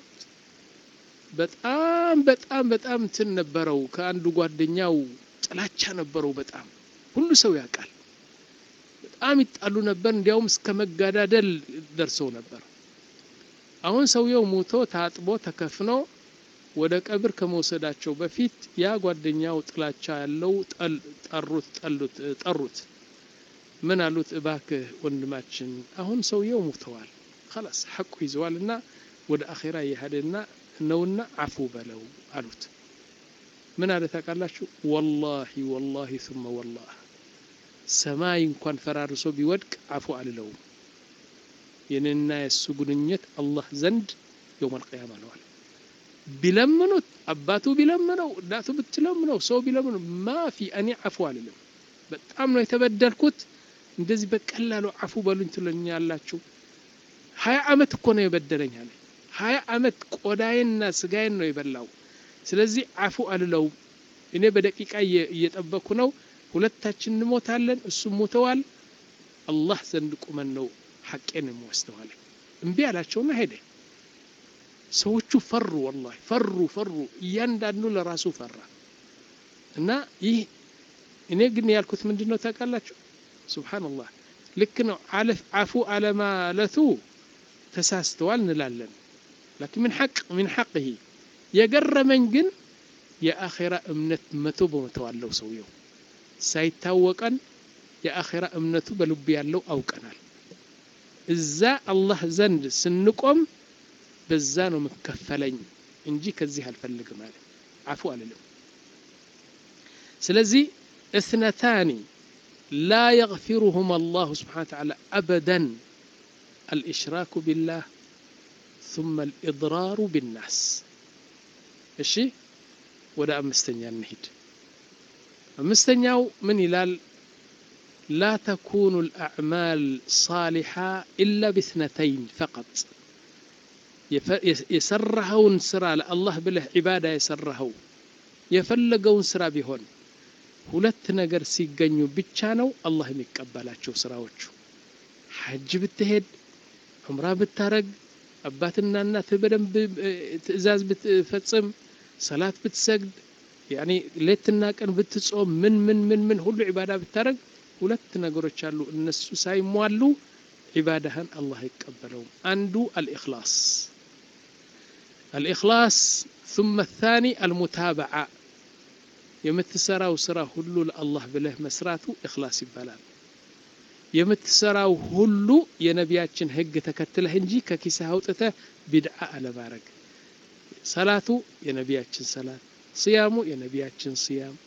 በጣም በጣም በጣም እንትን ነበረው ከአንዱ ጓደኛው ጥላቻ ነበረው በጣም ሁሉ ሰው ያውቃል በጣም ይጣሉ ነበር እንዲያውም እስከ መጋዳደል ደርሰው ነበር አሁን ሰውየው ሞቶ ታጥቦ ተከፍኖ ወደ ቀብር ከመውሰዳቸው በፊት ያ ጓደኛው ጥላቻ ያለው ጠሩት ጠሉት ጠሩት ምን አሉት እባክህ ወንድማችን አሁን ሰውየው ሞተዋል خلاص ሐቁ ይዘዋልና ወደ አኺራ ይሄድና ነውና አፉ በለው አሉት ምን አለ ታውቃላችሁ والله والله ثم والله ሰማይ እንኳን ፈራርሶ ቢወድቅ አፉ አልለው የነና የሱ ጉንኘት አላህ ዘንድ يوم القيامه ነው አለ ቢለምኑት አባቱ ቢለምነው ዳቱ ብትለምነው ሰው ቢለምነው ማፊ እኔ አፉ አልልም በጣም ነው የተበደልኩት እንደዚህ በቀላሉ አፉ በሉኝ ትለኛላችሁ ሀያ አመት እኮ ነው የበደለኝ አለ ሀያ አመት ቆዳዬና ስጋዬን ነው የበላው ስለዚህ አፉ አልለው እኔ በደቂቃ እየጠበኩ ነው ሁለታችን እንሞታለን እሱ ሞተዋል አላህ ዘንድ ቁመን ነው ሐቄን የሚወስደዋል እንቢ አላቸውና ሄደ ሰዎቹ ፈሩ والله ፈሩ ፈሩ እያንዳንዱ ለራሱ ፈራ እና ይህ እኔ ግን ያልኩት ምንድነው ታውቃላችሁ ሱብሃንአላህ ልክ ነው አለፍ አፉ አለማለቱ ተሳስተዋል እንላለን لكن من حق من حقه يقرمن ግን የአኺራ እምነት መቶ በመቶ አለው ሰውየው ሳይታወቀን የአኺራ እምነቱ በልብ ያለው አውቀናል እዛ አላህ ዘንድ ስንቆም በዛ ነው መከፈለኝ እንጂ ከዚህ አልፈልግም ማለት አፉ አለለም ስለዚህ اثنتان لا يغفرهما الله سبحانه وتعالى ابدا الاشراك بالله ثم الاضرار بالناس እሺ ወደ አምስተኛ እንሂድ አምስተኛው ምን ይላል لا تكون الأعمال صالحة إلا باثنتين فقط يسرهون سرا الله بله عبادة يسرهو يفلقون سرا بهون ሁለት ነገር ሲገኙ ብቻ ነው አላህ የሚቀበላቸው ስራዎቹ ሐጅ ብትሄድ ዑምራ ብታረግ አባትና እናት በደንብ ትእዛዝ ብትፈጽም ሰላት ብትሰግድ ያኒ ሌትና ቀን ብትጾም ምን ምን ምን ምን ሁሉ ዒባዳ ብታረግ ሁለት ነገሮች አሉ እነሱ ሳይሟሉ ዒባዳህን አላህ ይቀበለው አንዱ الإخلاص الإخلاص ثم الثاني المتابعة የምትሰራው ስራ ሁሉ ለአላህ ብለህ መስራቱ ኢኽላስ ይባላል የምትሰራው ሁሉ የነቢያችን ህግ ተከትለህ እንጂ ከኪስህ አውጥተህ ቢድዓ አለማረግ ሰላቱ የነቢያችን ሰላት ሲያሙ የነቢያችን ሲያም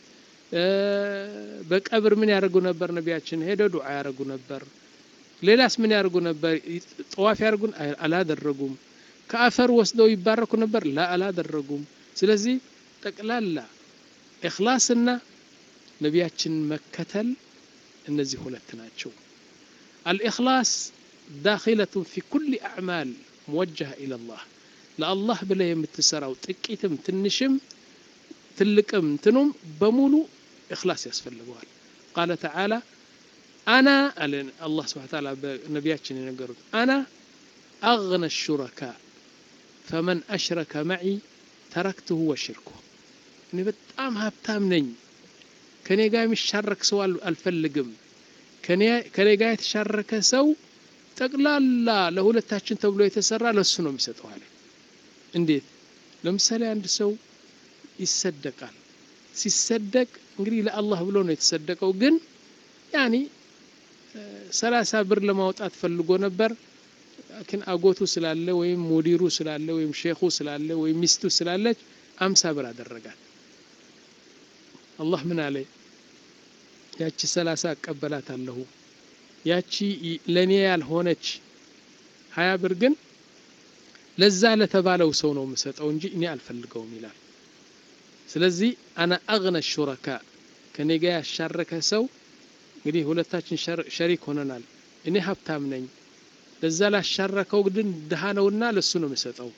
በቀብር ምን ያደርጉ ነበር ነቢያችን ሄደው ዱዓ ያደርጉ ነበር ሌላስ ምን ያደርጉ ነበር ጧፍ ያደርጉን አላደረጉም ከአፈር ወስደው ይባረኩ ነበር ላ አላደረጉም ስለዚህ ጠቅላላ ኢኽላስና ነቢያችን መከተል እነዚህ ሁለት ናቸው الإخلاص داخلة في كل أعمال موجهة إلى الله لا الله بلا يمتسراو ጥቂትም ትንሽም ትልቅም እንትኑም በሙሉ إخلاص ያስፈልገዋል قال تعالى أنا الله سبحانه وتعالى ነቢያችን የነገሩት أنا أغنى الشركاء فمن أشرك معي تركته وشركه እኔ በጣም ሀብታም ነኝ ከኔ ጋር የሚሻረክ ሰው አልፈልግም ከኔ ከኔ ጋር የተሻረከ ሰው ጠቅላላ ለሁለታችን ተብሎ የተሰራ ለሱ ነው የሚሰጠው አለ እንዴት ለምሳሌ አንድ ሰው ይሰደቃል ሲሰደቅ እንግዲህ ለአላህ ብሎ ነው የተሰደቀው ግን ያኒ ሰላሳ ብር ለማውጣት ፈልጎ ነበር ግን አጎቱ ስላለ ወይም ሙዲሩ ስላለ ወይም ሼኹ ስላለ ወይም ሚስቱ ስላለች አምሳ ብር አደረጋት الله من عليه ያቺ ሰላሳ አቀበላታለሁ ያቺ ለኔ ያልሆነች ሀያ ብር ግን ለዛ ለተባለው ሰው ነው መስጠው እንጂ እኔ አልፈልገውም ይላል ስለዚህ انا اغنى الشركاء ከኔ ጋር ያሻረከ ሰው እንግዲህ ሁለታችን ሸሪክ ሆነናል እኔ ሀብታም ነኝ ለዛ ላሻረከው ግን ድሃ ነውና ለሱ ነው መስጠው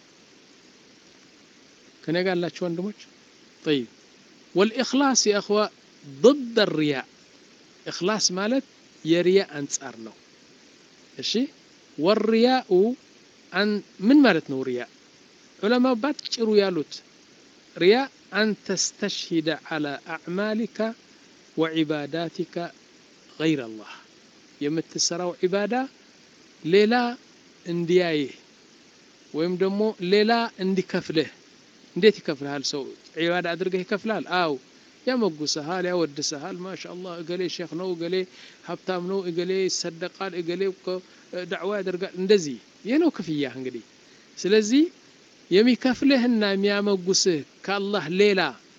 ከኔ ጋር ያላችሁ ወንድሞች طيب والإخلاص يا أخوة ضد الرياء إخلاص مالت يرياء أنصار نو إيشي والرياء أن من مالت نو رياء علماء باتشروا يالوت رياء أن تستشهد على أعمالك وعباداتك غير الله يمتسروا عبادة ليلا انديايه ويمدمو ليلا اندي كفله እንዴት ይከፍላል ሰው ዒባዳ አድርገህ ይከፍላል አው ያመጉሰሃል ያወድሰሃል ማሻአላህ እገሌ ሼኽ ነው እገሌ ሀብታም ነው እገሌ ይሰደቃል እገሌ ዳዕዋ ያደርጋል እንደዚህ ይሄ ነው ክፍያ እንግዲህ ስለዚህ የሚከፍልህና የሚያመጉስህ ከአላህ ሌላ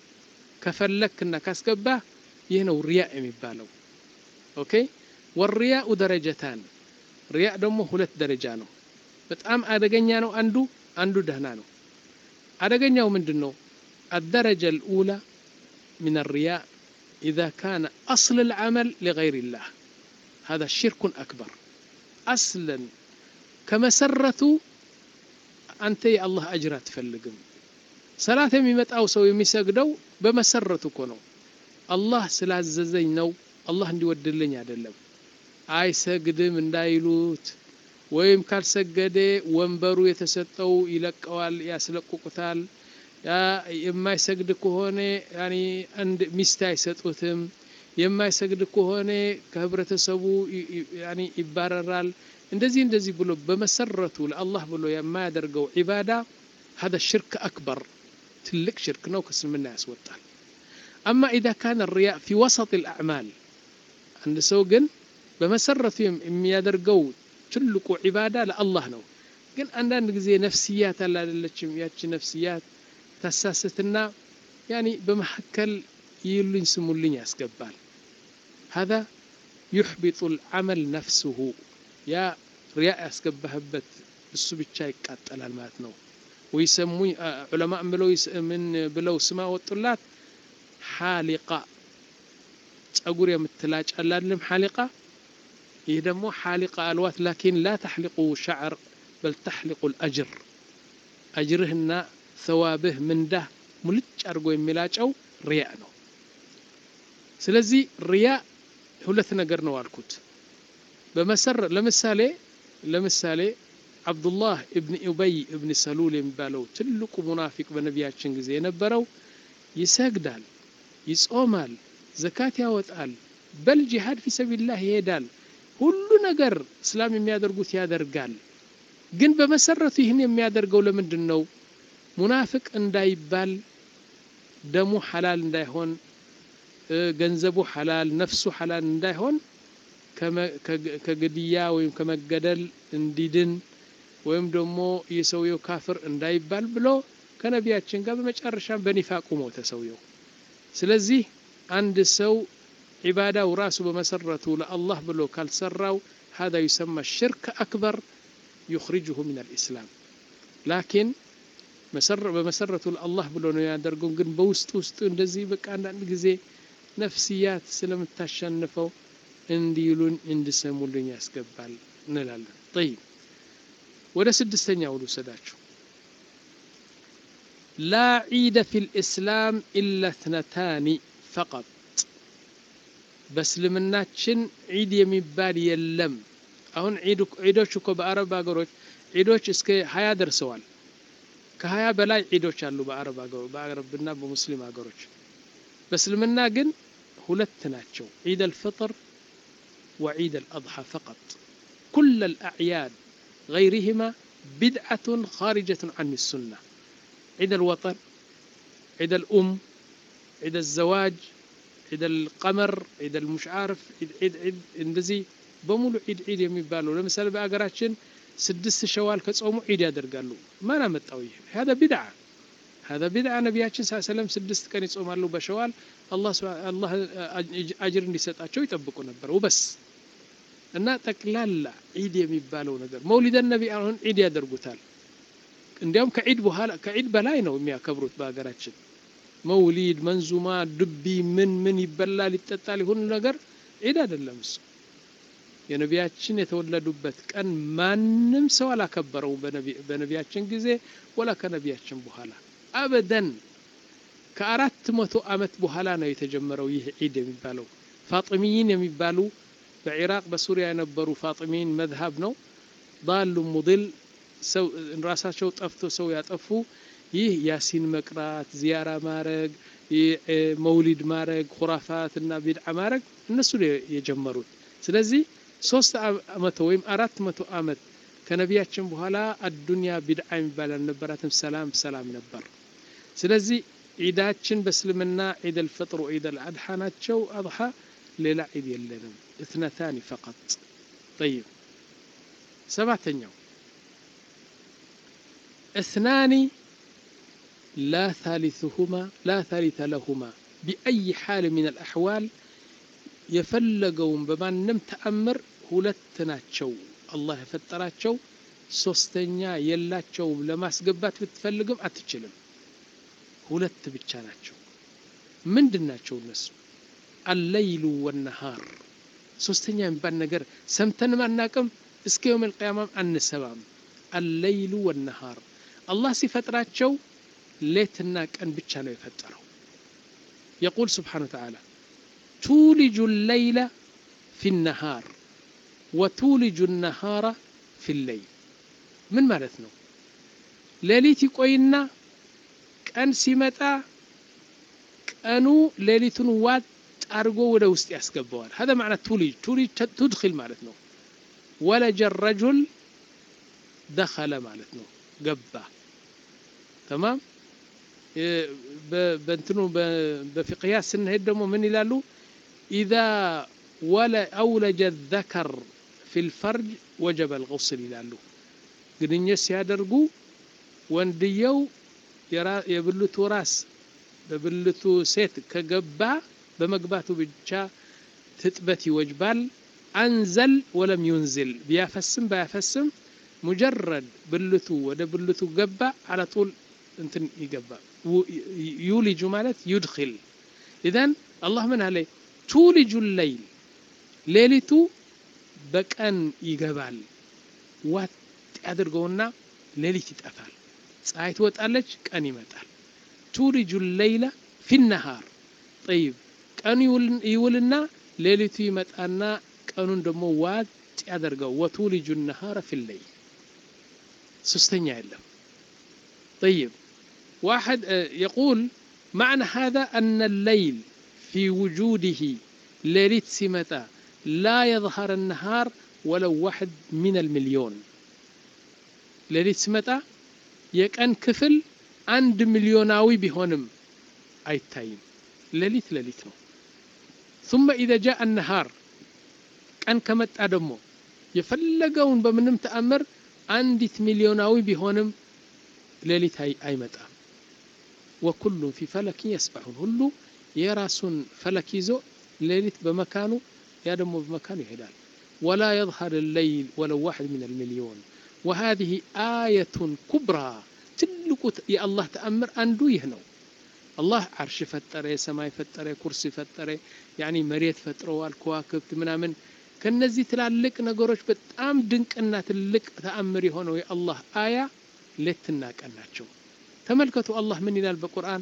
ከፈለክና ካስገባ ይሄ ነው ሪያ የሚባለው ኦኬ والرياء درجتان ሪያእ ደግሞ ሁለት ደረጃ ነው በጣም አደገኛ ነው አንዱ አንዱ ደህና ነው አደገኛው ምንድነው الدرجة الأولى من الرياء إذا كان أصل العمل لغير الله هذا شرك أكبر أصلا كما سرتوا أنت يا الله أجرات تفلقم صلاة يميمت أو سوي يمسجدوا بمسرتوا كونوا الله سلاز زينو الله عندي ودلني عدلهم أي سجد من دايلوت ወይም ካልሰገደ ወንበሩ የተሰጠው ይለቀዋል ያስለቁቁታል ያ የማይሰግድ ከሆነ ያኒ አንድ ሚስት አይሰጡትም የማይሰግድ ከሆነ ከህብረተሰቡ ያኒ ይባረራል እንደዚህ እንደዚህ ብሎ በመሰረቱ ለአላህ ብሎ የማያደርገው ዒባዳ هذا الشرك أكبر ትልቅ ሽርክ ነው ከስምና ያስወጣል أما إذا كان الرياء في وسط الأعمال عند ሰው ግን በመሰረቱ የሚያደርገው ትልቁ ዒባዳ ለአላህ ነው ግን አንዳንድ ጊዜ ነፍስያት አላለችም ያቺ ነፍስያት ተሳስተና ያኒ በመሐከል ይሉኝ ስሙልኝ ያስገባል هذا يحبط العمل نفسه يا رياء ያስገባህበት እሱ ብቻ ይቃጠላል ማለት ነው ويسمون علماء ብለው ምን ብለው ስማ ወጡላት حالقة ጸጉር የምትላጭ አላለም ሐሊቃ ይህ ደግሞ ሐሊቃ አልዋት ላኪን لا تحلقوا شعر بل تحلقوا الأجر أجرهن ثوابه منده ሙልጭ አርጎ የሚላጨው ሪያ ነው ስለዚህ ሪያ ሁለት ነገር ነው አልኩት በመሰረ ለምሳሌ ለምሳሌ አብዱላህ ኢብኑ ኡበይ ኢብኑ ሰሉል የሚባለው ትልቁ ሙናፊቅ በነቢያችን ጊዜ የነበረው ይሰግዳል ይጾማል ዘካት ያወጣል በል ጂሃድ في سبيل الله ይሄዳል ሁሉ ነገር እስላም የሚያደርጉት ያደርጋል ግን በመሰረቱ ይህን የሚያደርገው ለምንድነው ሙናፊቅ እንዳይባል ደሙ ሐላል እንዳይሆን ገንዘቡ ሐላል ነፍሱ ሐላል እንዳይሆን ከግድያ ወይም ከመገደል እንዲድን ወይም ደግሞ የሰውየው ካፍር እንዳይባል ብሎ ከነቢያችን ጋር በመጨረሻም በኒፋቁ ሞተ ሰውየው ስለዚህ አንድ ሰው ዒባዳው ራሱ በመሰረቱ ለአላህ ብሎ ካልሰራው هذا يسمى الشرك أكبر يخرجه من الإسلام لكن مسر بمسرته الله ብሎ ነው ያደርገው ግን በውስጥ ውስጥ እንደዚህ በቃ አንድ ጊዜ ነፍሲያት ስለምታሸንፈው እንዲሉን እንድሰሙልኝ ያስገባል እንላለን طيب ወደ ስድስተኛው ልውሰዳችሁ لا عيد في الإسلام إلا اثنتان فقط በእስልምናችን ዒድ የሚባል የለም አሁን ዒድ ዒዶች እኮ በአረብ ሀገሮች ዒዶች እስከ ሀያ ደርሰዋል ከሀያ በላይ ዒዶች አሉ በአረብ ሀገሮች በአረብና በሙስሊም ሀገሮች በእስልምና ግን ሁለት ናቸው ዒድ الفطر وعيد الأضحى فقط كل الأعياد غيرهما بدعة خارجة عن السنة عيد الوطن عيد الأم عيد الزواج عيد القمر عيد المش عارف عيد عيد عيد እንደዚህ በሙሉ ዒድ ዒድ የሚባሉ ለምሳሌ በአገራችን ስድስት ሸዋል ከጾሙ ዒድ ያደርጋሉ ማን አመጣው ይሄ هذا بدعة هذا بدعة ነብያችን ሰለላሁ ዐለይሂ ወሰለም ስድስት ቀን ይጾማሉ በሸዋል አላህ አላህ አጅር እንዲሰጣቸው ይጠብቁ ነበር ወበስ እና ተክላላ ዒድ የሚባለው ነገር መውሊድ ነብይ አሁን ዒድ ያደርጉታል እንዲያውም ከዒድ በኋላ ከዒድ በላይ ነው የሚያከብሩት በአገራችን መውሊድ መንዙማ ድቢ ምን ምን ይበላል ይጠጣል ይሁን ነገር ዒድ አይደለም እሱ የነቢያችን የተወለዱበት ቀን ማንም ሰው አላከበረው በነቢያችን ጊዜ ወላ ከነቢያችን በኋላ አበደን ከአራት መቶ አመት በኋላ ነው የተጀመረው ይህ ዒድ የሚባለው ፋጢሚን የሚባሉ በኢራቅ በሱሪያ የነበሩ ፋጢሚን መዝሀብ ነው ضال مضل ሰው ራሳቸው ጠፍቶ ሰው ያጠፉ ይህ ያሲን መቅራት ዚያራ ማረግ መውሊድ ማረግ ኹራፋትና ቢድዓ ማረግ እነሱ የጀመሩት ስለዚህ ሶስት አመት ወይም አራት መቶ አመት ከነቢያችን በኋላ አዱንያ ቢድዓ የሚባል አልነበራትም ሰላም ሰላም ነበር ስለዚህ ዒዳችን በእስልምና ዒድ الفطر وعيد الاضحى ናቸው اضحى ሌላ ዒድ የለንም اثنتان فقط طيب ሰባተኛው اثنان لا ثالثهما لا ثالث لهما بأي حال من الأحوال يفلقون بمانم تأمر ሁለት ናቸው አላህ የፈጠራቸው ሶስተኛ የላቸው ለማስገባት ብትፈልግም አትችልም ሁለት ብቻ ናቸው ምንድናቸው እነሱ الليل والنهار ሶስተኛ የሚባል ነገር ሰምተን ማናቀም እስከ يوم القيامة አንሰማም الليل والنهار አላህ ሲፈጥራቸው ሌትና ቀን ብቻ ነው የፈጠረው يقول سبحانه وتعالى تولج الليل في النهار وتولج النهار في الليل من ማለት ነው ሌሊት ይቆይና ቀን ሲመጣ ቀኑ ሌሊቱን ዋጥ አርጎ ወደ ውስጥ ያስገባዋል هذا معنى تولج تولج تدخل ማለት ነው ولج الرجل دخل ማለት ነው ገባ تمام በእንትኑ በፍቅያስ ስንሄድ ደግሞ ምን ይላሉ اذا ولا اولج الذكر في الفرج وجب الغسل ይላሉ ግንኙነት ሲያደርጉ ወንድየው የብልቱ ራስ በብልቱ ሴት ከገባ በመግባቱ ብቻ ትጥበት ይወጅባል አንዘል ወለም ينزل ቢያፈስም ባያፈስም مجرد ብልቱ ወደ ብልቱ ገባ على طول እንትን ይገባ يولج ማለት يدخل اذا الله من عليه ቱልጁ الليل ሌሊቱ በቀን ይገባል ዋት ያድርገውና ሌሊት ይጠፋል ፀሐይ ትወጣለች ቀን ይመጣል ቱልጁ الليل في النهار طيب ቀኑ ይውልና ሌሊቱ ይመጣና ቀኑን ደግሞ ዋት ያደርገው وتولج النهار في الليل ሶስተኛ የለም طيب واحد يقول معنى هذا أن الليل في وجوده ليلت سمتا لا يظهر النهار ولو واحد من المليون ليلت سمتا يكن كفل عند مليوناوي بهونم أي تايم ليلت ليلت نو ثم إذا جاء النهار كان كمت أدمو يفلقون بمنم تأمر عندت مليوناوي بهونم ليلت هاي أي متى وكل في فلك يسبحون هلو يراسون فلك يزو ليلت بمكانه يادمو بمكانه يهدال ولا يظهر الليل ولو واحد من المليون وهذه آية كبرى تلقوا يا الله تأمر أندو يهنو الله عرش فتره سماي فتره كرسي فتره يعني مريت فتره والكواكب ምናምን ከነዚህ ትላልቅ ነገሮች በጣም ድንቅና ትልቅ ተአምር የሆነው የአላህ አያ ለትና ቀናቸው ተመልከቱ አላህ ምን ይላል በቁርአን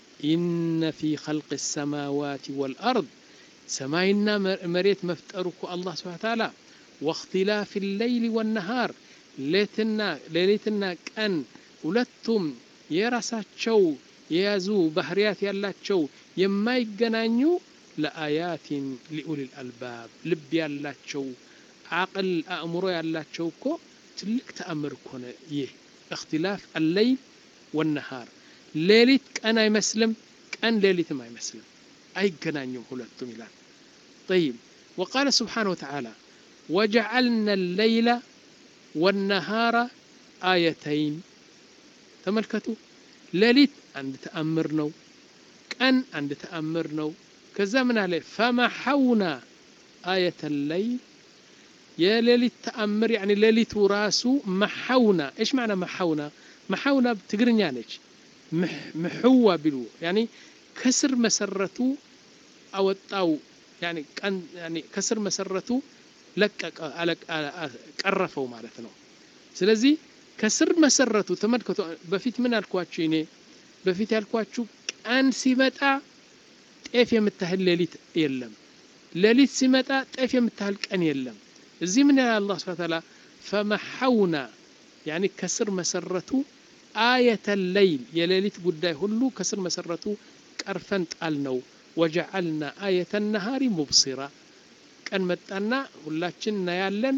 ኢነ ፊ ኸልቅ السماوات والأرض ሰማይና መሬት መፍጠሩኩ አላህ Subhanahu Wa Ta'ala واختلاف الليل والنهار ሌትና ሌሊትና ቀን ሁለቱም የራሳቸው የያዙ ባህሪያት ያላቸው የማይገናኙ ለአያት لأولي الألباب ልብ ያላቸው عقل አእምሮ ያላቸው እኮ ትልቅ ተአምር እኮ ነው ይህ اختلاف الليل والنهار ليلت كان يمسلم كان ليلت ما يمسلم አይገናኙም ሁለቱም ይላል طيب وقال سبحانه وتعالى وجعلنا الليل والنهار آيتين تملكتوا ليلت عند تأمر نو كان عند تأمر نو كذا من عليه فمحونا آية الليل يا ليلت تأمر يعني ليلت وراسو محونا إيش معنى محونا محونا بتقرنيانج مح محوة بلو يعني كسر مسرته أو الطاو يعني كان يعني كسر مسرته لك على قرفوا معناته ስለዚህ ከስር መሰረቱ ተመልከቱ በፊት ምን አልኳችሁ እኔ በፊት ያልኳችሁ ቀን ሲመጣ ጤፍ የምታህል ሌሊት የለም ሌሊት ሲመጣ ጤፍ የምታህል ቀን የለም እዚህ ምን ያለ አላህ Subhanahu Wa Ta'ala فمحونا يعني كسر مسرته آية الليل የሌሊት ጉዳይ ሁሉ ከስር መሰረቱ ቀርፈን ጣልነው وجعلنا آية النهار مبصرة ቀን መጣና ሁላችን እናያለን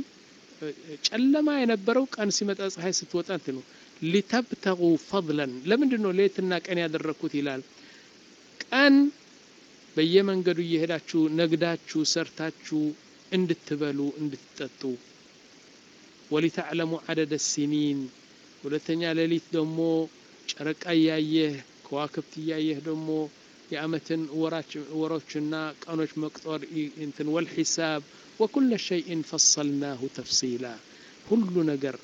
ጨለማ የነበረው ቀን ሲመጣ ፀሐይ ስትወጣ እንትኑ لتبتغوا فضلا ለምንድነው ሌትና ቀን ያደረኩት ይላል ቀን በየመንገዱ እየሄዳችሁ ነግዳችሁ ሰርታችሁ እንድትበሉ እንድትጠጡ ولتعلموا عدد السنين ሁለተኛ ሌሊት ደግሞ ጨረቃ ያየህ ከዋክብት ያየህ ደግሞ የአመትን ወራች ወሮችና ቀኖች መቅጠር እንትን والحساب وكل شيء فصلناه تفصيلا ሁሉ ነገር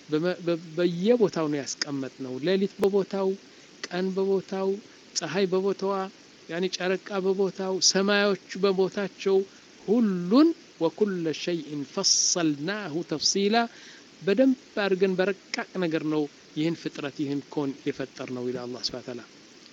በየቦታው ነው ያስቀመጥነው ሌሊት በቦታው ቀን በቦታው ፀሐይ በቦታዋ يعني ጨረቃ በቦታው ሰማዮች በቦታቸው ሁሉን وكل شيء فصلناه تفصيلا بدم بارغن برقق ነገር ነው ይህን ፍጥረት ይህን ኮን የፈጠርነው ይላል አላህ Subhanahu Wa Ta'ala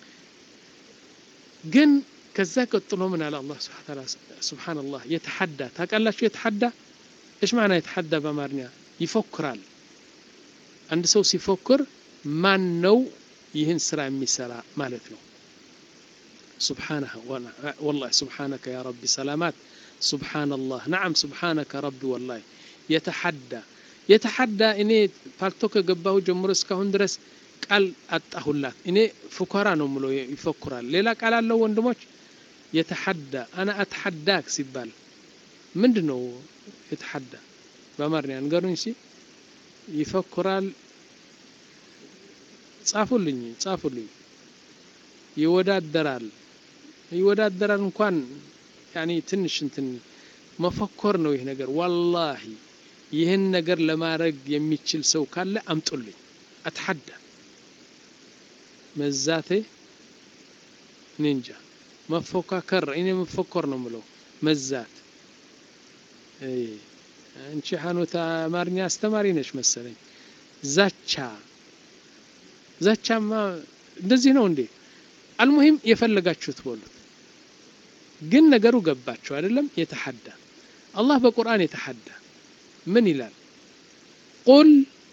ግን ከዛ ቀጥሎ ምን አለ አላህ Subhanahu Wa Ta'ala سبحان الله يتحدى ታውቃላችሁ يتحدى ايش معنى يتحدى በአማርኛ ይፎክራል አንድ ሰው ሲፎክር ማን ነው ይህን ስራ የሚሰራ ማለት ነው سبحانه والله سبحانك يا ربي سلامات سبحان الله نعم سبحانك ربي والله يتحدى يتحدى اني فالتوك ገባው ጀምሮ እስካሁን ድረስ ቃል አጣሁላት እኔ ፉከራ ነው ምሎ ይፎክራል ሌላ ቃል አለው ወንድሞች يتحدى انا اتحداك ሲባል ምንድነው يتحدى በአማርኛ ንገሩኝ እሺ ይፎክራል ጻፉልኝ ጻፉልኝ ይወዳደራል ይወዳደራል እንኳን يعني ትንሽ እንትን መፈክር ነው ይሄ ነገር والله ይሄን ነገር ለማድረግ የሚችል ሰው ካለ አምጡልኝ اتحدى መዛቴ ኒንጃ መፎካከር እኔ መፎከር ነው ምለው መዛት እይ አንቺ ሐኖታ አማርኛ አስተማሪ ነሽ መሰለኝ ዛቻ ዛቻማ እንደዚህ ነው እንዴ አልሙሂም የፈለጋችሁት በሉት ግን ነገሩ ገባችሁ አይደለም የተሐዳ አላህ በቁርአን የተሐዳ ምን ይላል ቁል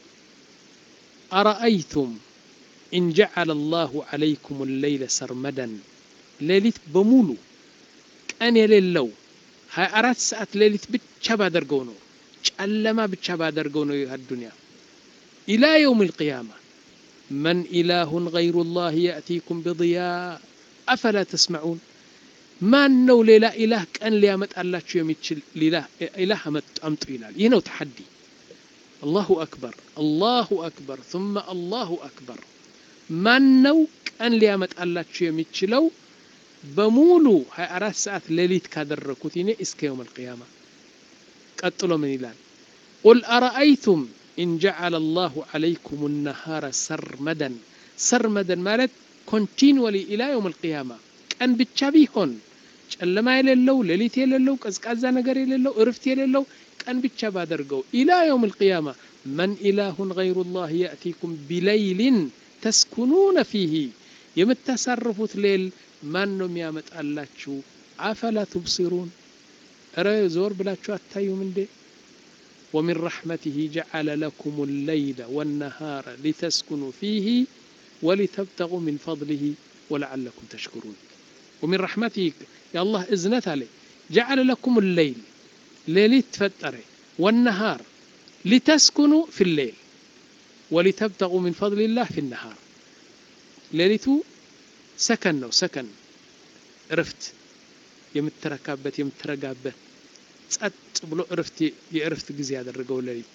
አራአይቱም إن جعل الله عليكم الليل سرمدا ليلت بمولو كان يليلو هاي أرات ساعات ليلت بتشابا درقونو جعلما بتشابا درقونو الدنيا إلى يوم القيامة من إله غير الله يأتيكم بضياء أفلا تسمعون ما أنه لا إله كان ليامت الله شو يمتشل لله إله أمت إلال ينو تحدي الله أكبر الله أكبر ثم الله أكبر ما أنه كان ليامت الله شو يمتشلو بمولو هاي أرات ساعات ليلت كادر ركوتيني إسك يوم القيامة قتلوا من إلال قل أرأيتم إن جعل الله عليكم النهار سرمدا سرمدا مالت continually إلى يوم القيامة كان بتشابيهن لما يللو ليلت يللو كزكازا نغير يللو عرفت يللو كان بتشابا درجو إلى يوم القيامة من إله غير الله يأتيكم بليل تسكنون فيه يمتصرفوا الليل من نم يامت الله شو أفلا تبصرون أرى زور بلا شو أتايو من دي ومن رحمته جعل لكم الليل والنهار لتسكنوا فيه ولتبتغوا من فضله ولعلكم تشكرون ومن رحمته يا الله إذنت عليه جعل لكم الليل ليلة تفتره والنهار لتسكنوا في الليل ولتبتغوا من فضل الله في النهار ليلته سكن سكن رفت يمتركابت يمترقابت ጸጥ ብሎ እርፍት የእርፍት ጊዜ ያደረገው ለሊት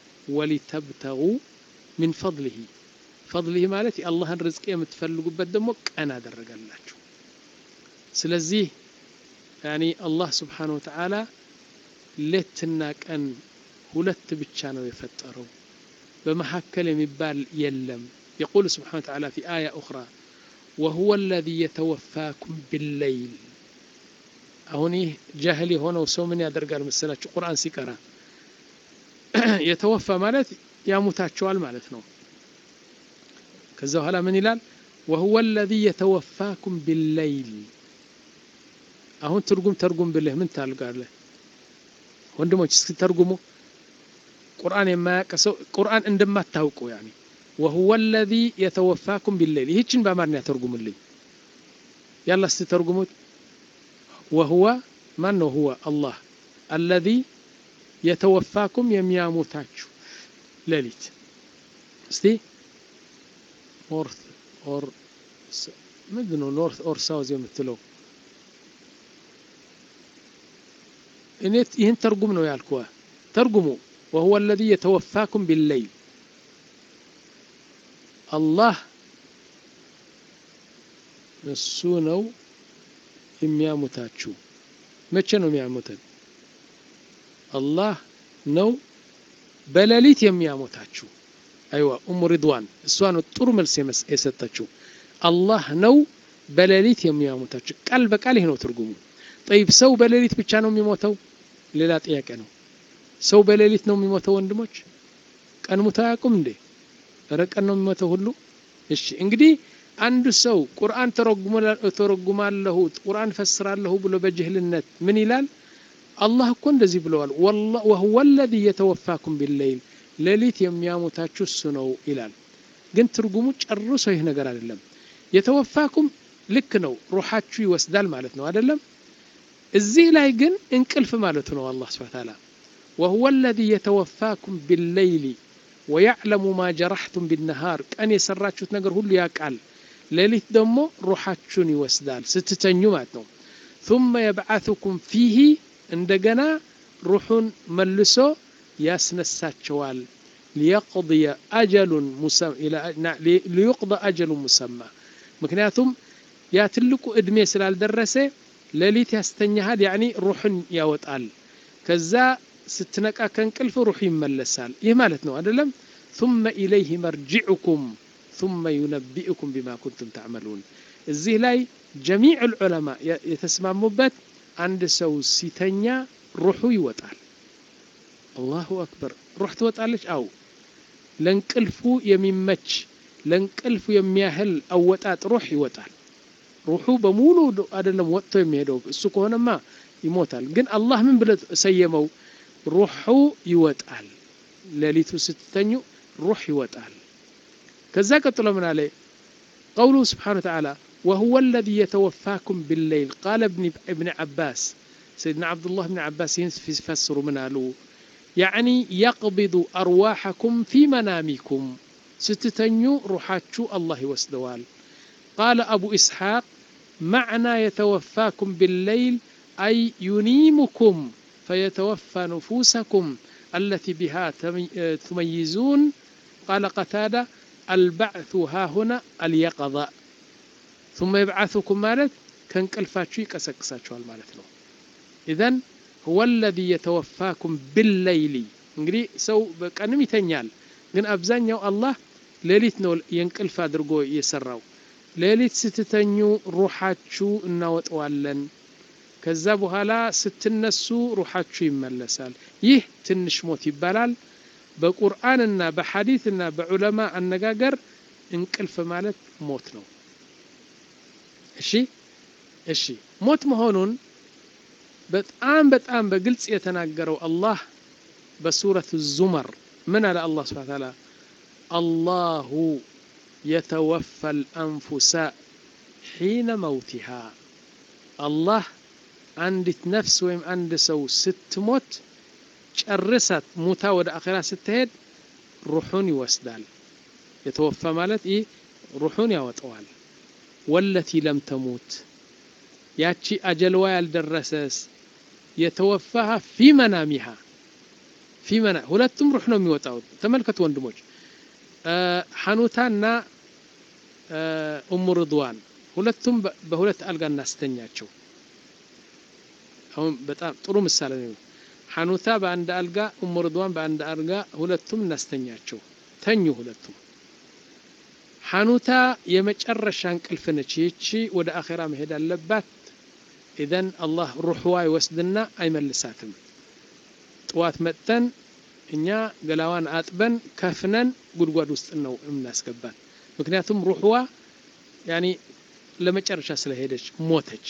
ወሊተብተጉ من فضله فضله ማለት የአላህን ርዝቅ የምትፈልጉበት ደግሞ ቀን አደረጋላችሁ ስለዚህ يعني الله سبحانه وتعالى ሌትና ቀን ሁለት ብቻ ነው የፈጠረው በመሐከል የሚባል የለም يقول سبحانه وتعالى في آية أخرى وهو الذي يتوفاكم بالليل አሁን ጃህል የሆነው ሰው ምን ያደርጋል መሰላችሁ ቁርአን ሲቀራ የተወፋ ማለት ያሙታቸዋል ማለት ነው ከዛ በኋላ ምን ይላል وهو الذي يتوفاكم بالليل አሁን ትርጉም ተርጉም ብለህ ምን ታልጋለህ ወንድሞች እስኪ ተርጉሙ ቁርአን የማያቀሰው ቁርአን እንደማታውቁ يعني وهو الذي يتوفاكم بالليل ይህችን በአማርኛ ተርጉምልኝ ያላ እስቲ ተርጉሙት وهو من هو الله الذي يتوفاكم يمياموتاچو ليلت استي نورث اور مدنو نورث اور ساوث يمثلو انت يهن ترجم ነው ያልኩዋ ترجموا وهو الذي يتوفاكم بالليل الله እሱ ነው የሚያሙታችሁ መቼ ነው የሚያሙተን አላህ ነው በሌሊት የሚያሙታችሁ አይዋ ኡም ሪድዋን እሷ ነው ጥሩ መልስ የሰጠችው አላህ ነው በሌሊት የሚያሙታችሁ ቃል በቃል ይሄ ነው ትርጉሙ طيب ሰው በሌሊት ብቻ ነው የሚሞተው ሌላ ጥያቄ ነው ሰው በሌሊት ነው የሚሞተው ወንድሞች ቀን ሙታ ያቁም እንዴ ረቀን ነው የሚሞተው ሁሉ እሺ እንግዲህ አንድ ሰው ቁርአን ተረጉማለሁ ቁርአን ፈስራለሁ ብሎ በጅህልነት ምን ይላል አላህ እኮ እንደዚህ ብለዋል والله وهو الذي يتوفاكم بالليل ሌሊት የሚያሙታችሁ እሱ ነው ይላል ግን ትርጉሙ ጨርሶ ይሄ ነገር አይደለም የተወፋኩም ልክ ነው ሩሃችሁ ይወስዳል ማለት ነው አይደለም እዚህ ላይ ግን እንቅልፍ ማለት ነው አላህ Subhanahu Wa Ta'ala وهو الذي يتوفاكم بالليل ويعلم ما جرحتم بالنهار كان يسراችሁት ነገር ሁሉ ያቃል ሌሊት ደግሞ ሩሃችሁን ይወስዳል ስትተኙ ማለት ነው ثم يبعثكم فيه እንደገና ሩሁን መልሶ ያስነሳቸዋል ليقضي اجل مسمى الى ليقضى اجل مسمى ምክንያቱም ያ ትልቁ እድሜ ስላልደረሰ ሌሊት ያስተኛሃል يعني ሩህን ያወጣል ከዛ ስትነቃ ከንቅልፍ ሩህ ይመለሳል ይህ ማለት ነው አይደለም ثم اليه مرجعكم ثم ينبئكم بما كنتم تعملون እዚህ ላይ جميع العلماء يتسمموበት عند سو سيتنيا روحو يوطال الله أكبر روح توطالش أو لنقلفو يميمچ لنقلفو يمياهل أوطات روح يوطال روحو بمولو አይደለም ወጥቶ የሚሄደው እሱ ከሆነማ ይሞታል ግን አላህ ምን ብለ ሰየመው روحو ይወጣል ለሊቱ ስትተኙ روح ይወጣል ከዛ ቀጥሎ ምን አለ قوله سبحانه وتعالى وهو الذي يتوفاكم بالليل قال ابن ابن عباس سيدنا عبد الله بن عباس يفسر من قالوا يعني يقبض أرواحكم في منامكم ستتنيو روحاتشو الله يوسدوال قال أبو إسحاق معنى يتوفاكم بالليل أي ينيمكم فيتوفى نفوسكم التي بها تميزون قال قتادة البعث ها هنا اليقظة ثم يبعثكم مالت كان كالفاتشو يكسكساتشو المالتنو إذن هو الذي يتوفاكم بالليل እንግዲህ ሰው በቀንም ይተኛል ግን አብዛኛው አላህ ሌሊት ነው የንቅልፍ አድርጎ የሰራው ሌሊት ስትተኙ ሩሃችሁ እናወጣዋለን ከዛ በኋላ ስትነሱ ሩሃችሁ ይመለሳል ይህ ትንሽ ሞት ይባላል በቁርአንና በሐዲስና በዑለማ አነጋገር እንቅልፍ ማለት ሞት ነው እሺ እሺ ሞት መሆኑን በጣም በጣም በግልጽ የተናገረው አላህ بسورة الزمر من على الله سبحانه وتعالى الله يتوفى الأنفس حين موتها الله عندت نفس ويم عند سو ست موت شرست موتا ود آخرها ستهد روحون يوسدال يتوفى مالت إيه روحون يوطوال والتي لم تموت ياتشي أجلوا يالدرسس يتوفاها في منامها في منا ሁለቱም روح ነው የሚወጣው ተመልከቱ ወንድሞች ሐኑታና ኡሙ ርድዋን ሁለቱም በሁለት አልጋ እናስተኛቸው አሁን በጣም ጥሩ ምሳሌ ነው ሐኑታ በአንድ አልጋ ኡሙ ርድዋን በአንድ አልጋ ሁለቱም እናስተኛቸው ተኙ ሁለቱም ሐኑታ የመጨረሻ እንቅልፍ ነች እቺ ወደ አኺራ መሄድ አለባት ኢዘን አላህ ሩህዋ ይወስድና አይመልሳትም طوات متن እኛ ገላዋን አጥበን ከፍነን ጉድጓድ ውስጥ ነው እናስገባን ምክንያቱም ሩህዋ ያኒ ለመጨረሻ ስለሄደች ሞተች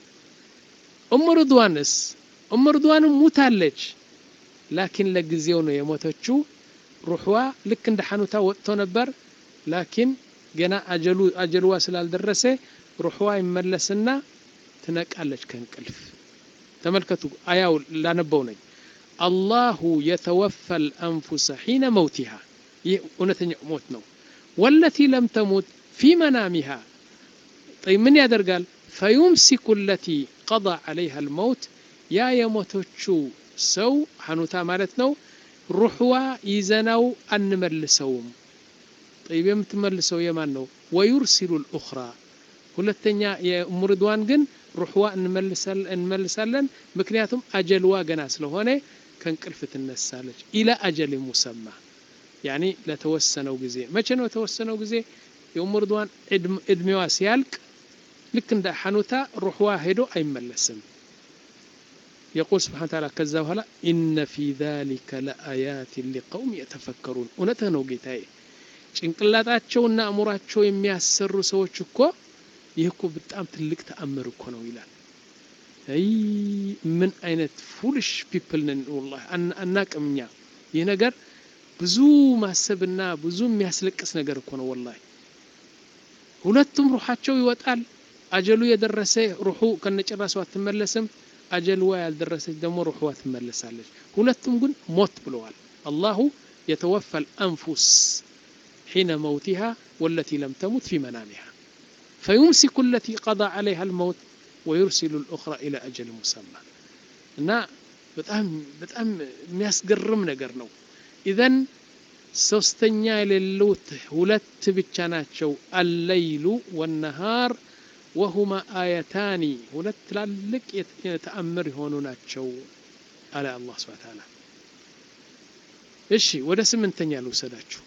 ኡሙ ርድዋንስ ኡሙ ርድዋን ሞታለች ላኪን ለጊዜው ነው የሞተችው ሩህዋ ልክ እንደ ሐኑታ ወጥቶ ነበር ላኪን ገና አጀሉ አጀልዋ ስላልደረሰ ሩህዋ ይመለስና ትነቃለች ከእንቅልፍ ተመልከቱ አያው ላነበው ነኝ الله يتوفى الأنفس حين موتها ونتنع موتنا والتي لم تموت في منامها طيب من يقدر قال فيمسك التي قضى عليها الموت يا يموتشو سو حنوتا مالتنا روحوا يزنوا أن نملسوهم طيب يمتملسوا يمانو ويرسل الأخرى ሁለተኛ የሙርድዋን ግን روحوا እንመልሳል እንመልሳለን ምክንያቱም አጀልዋ ገና ስለሆነ ከንቅልፍ ትነሳለች الى اجل مسمى يعني ለተወሰነው ጊዜ መቼ ነው የተወሰነው ጊዜ የሙርድዋን እድሜዋ ሲያልቅ ልክ እንደ ሐኑታ روحوا ሄዶ አይመለስም يقول سبحانه وتعالى كذا وهلا ان في ذلك لآيات لقوم يتفكرون ونتنو ጌታዬ ጭንቅላታቸውና አእምሯቸው የሚያሰሩ ሰዎች እኮ ይህኮ በጣም ትልቅ ተአምር እኮ ነው ይላል አይ ምን አይነት ፉልሽ ፒፕል ነን والله አናቀምኛ ይሄ ነገር ብዙ ማሰብና ብዙ የሚያስለቅስ ነገር እኮ ነው والله ሁለቱም ሩሃቸው ይወጣል አጀሉ የደረሰ ሩሁ ከነጨራሱ አትመለስም አጀልዋ ያልደረሰች ደግሞ ሩህዋ ትመለሳለች ሁለቱም ግን ሞት ብለዋል الله يتوفى الأنفس حين موتها والتي لم تمت في منامها فيمسك التي قضى عليها الموت ويرسل الأخرى إلى أجل مسمى نا بتأم بتأم የሚያስገርም ነገር ነው إذن ሶስተኛ የሌሉት ሁለት ብቻ ናቸው الليل والنهار وهما آيتان ሁለት ትላልቅ የተአምር የሆኑ ናቸው አለ አላህ Subhanahu Wa Ta'ala እሺ ወደ ስምንተኛ ልውሰዳችሁ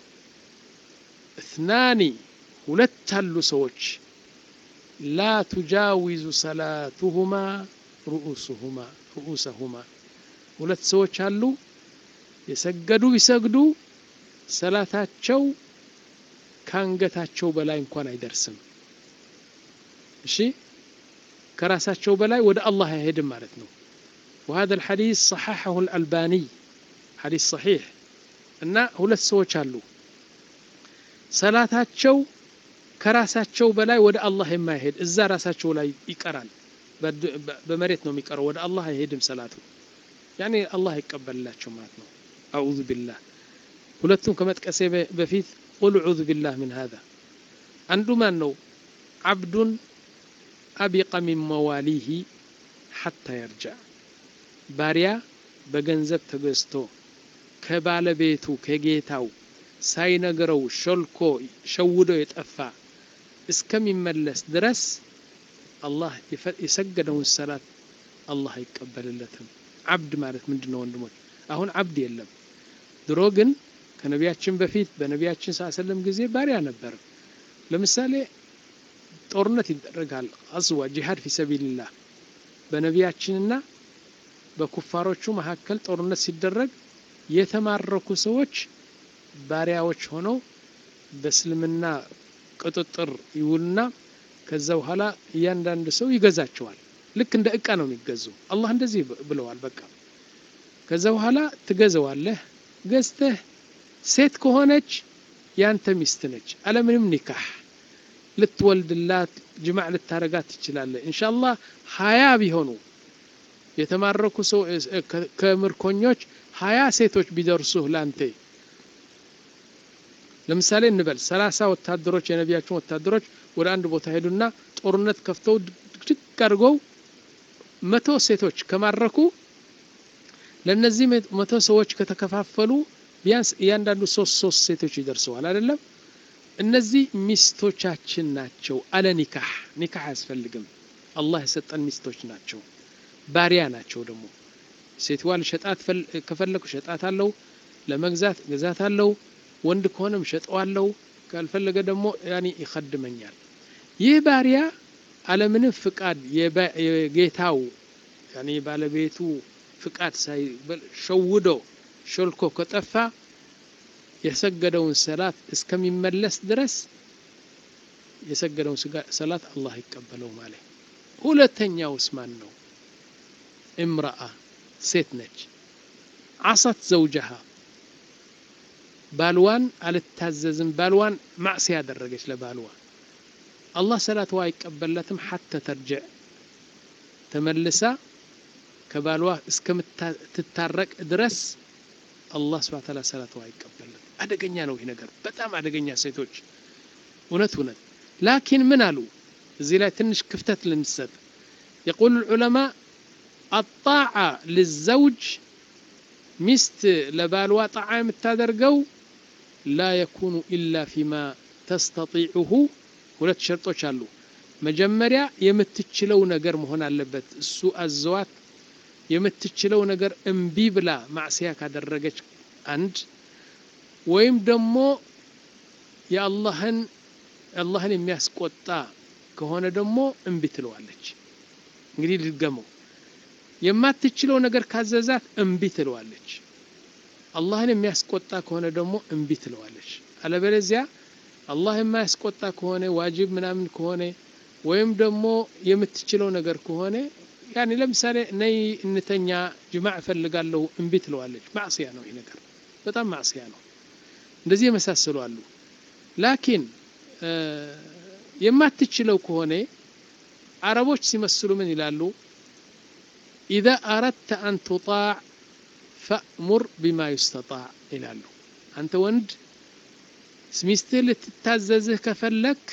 اثنان ሁለት አሉ ሰዎች لا تجاوز صلاتهما رؤوسهما رؤوسهما ሁለት ሰዎች አሉ የሰገዱ ቢሰግዱ ሰላታቸው ካንገታቸው በላይ እንኳን አይደርስም እሺ ከራሳቸው በላይ ወደ አላህ አይሄድም ማለት ነው وهذا الحديث صححه الألباني حديث صحيح እና ሁለት ሰዎች አሉ ሰላታቸው ከራሳቸው በላይ ወደ አላህ የማይሄድ እዛ ራሳቸው ላይ ይቀራል በመሬት ነው የሚቀረው ወደ አላህ አይሄድም ሰላቱ يعني الله ይቀበልላቸው ማለት ነው أعوذ بالله ሁለቱም ከመጥቀሴ በፊት قل أعوذ بالله من هذا አንዱ ማን ነው عبد أبق من مواليه حتى يرجع ባሪያ በገንዘብ ተገዝቶ ከባለቤቱ ከጌታው ሳይነገረው ሾልኮ ሸውዶ የጠፋ እስከሚመለስ ድረስ አላህ የሰገደውን ሰላት አላህ አይቀበልለትም عبد ማለት ምንድነው ወንድሞች አሁን عبد የለም ድሮ ግን ከነቢያችን በፊት በነቢያችን ሰለላሁ ዐለይሂ ወሰለም ጊዜ ባሪያ ነበር ለምሳሌ ጦርነት ይደረጋል አዝዋ ጂሃድ في سبيل الله በነቢያችንና በኩፋሮቹ መካከል ጦርነት ሲደረግ የተማረኩ ሰዎች ባሪያዎች ሆነው በእስልምና ቁጥጥር ይውልና ከዛ በኋላ እያንዳንዱ ሰው ይገዛቸዋል ልክ እንደ እቃ ነው የሚገዙ አላህ እንደዚህ ብለዋል በቃ ከዛ በኋላ ትገዛዋለህ ገዝተህ ሴት ከሆነች ያንተ ሚስት ነች አለምንም ኒካህ ልትወልድላት ጅማዕ ልታረጋት ትችላለህ ኢንሻአላህ ሀያ ቢሆኑ የተማረኩ ሰው ከምርኮኞች ሀያ ሴቶች ቢደርሱህ ላንተ ለምሳሌ እንበል ሰላሳ ወታደሮች የነቢያችን ወታደሮች ወደ አንድ ቦታ ሄዱና ጦርነት ከፍተው ድግ አድርገው መቶ ሴቶች ከማረኩ ለነዚህ መቶ ሰዎች ከተከፋፈሉ ቢያንስ እያንዳንዱ ሶስት ሶስት ሴቶች ይደርሰዋል አይደለም እነዚህ ሚስቶቻችን ናቸው አለ ኒካህ ኒካህ ያስፈልግም አላህ የሰጠን ሚስቶች ናቸው ባሪያ ናቸው ደግሞ ሴትዋን ሸጣት ከፈለኩ ሸጣት አለው ለመግዛት ገዛት አለው ወንድ ከሆነም ሸጠዋለው ካልፈለገ ደግሞ ያኒ ይخدመኛል ይህ ባሪያ አለምን ፍቃድ የጌታው ያኒ ባለቤቱ ፍቃድ ሳይ ሸውዶ ሾልኮ ከጠፋ የሰገደውን ሰላት እስከሚመለስ ድረስ የሰገደውን ሰላት አላህ ይቀበለው ማለት ሁለተኛውስ ማን ነው امرأة ሴት ነች عصت زوجها ባልዋን አልታዘዝም ባልዋን ማዕሲያ ያደረገች ለባልዋ አላህ ሰላትዋ አይቀበላትም حتى ترجع ተመልሳ ከባልዋ እስከምትታረቅ ድረስ አላህ Subhanahu Wa Ta'ala ሰላትዋ አይቀበልም አደገኛ ነው ይሄ ነገር በጣም አደገኛ ሴቶች እውነት እውነት لكن ምን አሉ እዚህ ላይ ትንሽ ክፍተት ልንሰጥ يقول العلماء الطاعة للزوج مست لبالوا طاعة متادرقو لا يكون إلا فيما تستطيعه ሁለት ሸርጦች አሉ መጀመሪያ የምትችለው ነገር መሆን አለበት እሱ አዘዋት የምትችለው ነገር እምቢ ብላ ማዕሲያ ካደረገች አንድ ወይም ደግሞ የአላህን አላህን የሚያስቆጣ ከሆነ ደግሞ እምቢ ትለዋለች እንግዲህ ልገመው የማትችለው ነገር ካዘዛት እምቢ ትለዋለች አላህን የሚያስቆጣ ከሆነ ደግሞ እምቢ ትለዋለች አለበለዚያ አላህ የማያስቆጣ ከሆነ ዋጅብ ምናምን ከሆነ ወይም ደግሞ የምትችለው ነገር ከሆነ ያኒ ለምሳሌ ነይ እንተኛ ጅማዕ ፈልጋለሁ እምቢ ትለዋለች ማዕሲያ ነው ይሄ ነገር በጣም ማዕሲያ ነው እንደዚህ የመሳሰሉ አሉ ላኪን የማትችለው ከሆነ አረቦች ሲመስሉ ምን ይላሉ إذا أردت أن تطاع فأمر بما يستطاع ይላሉ አንተ ወንድ ሚስትህ ልትታዘዝህ ከፈለክ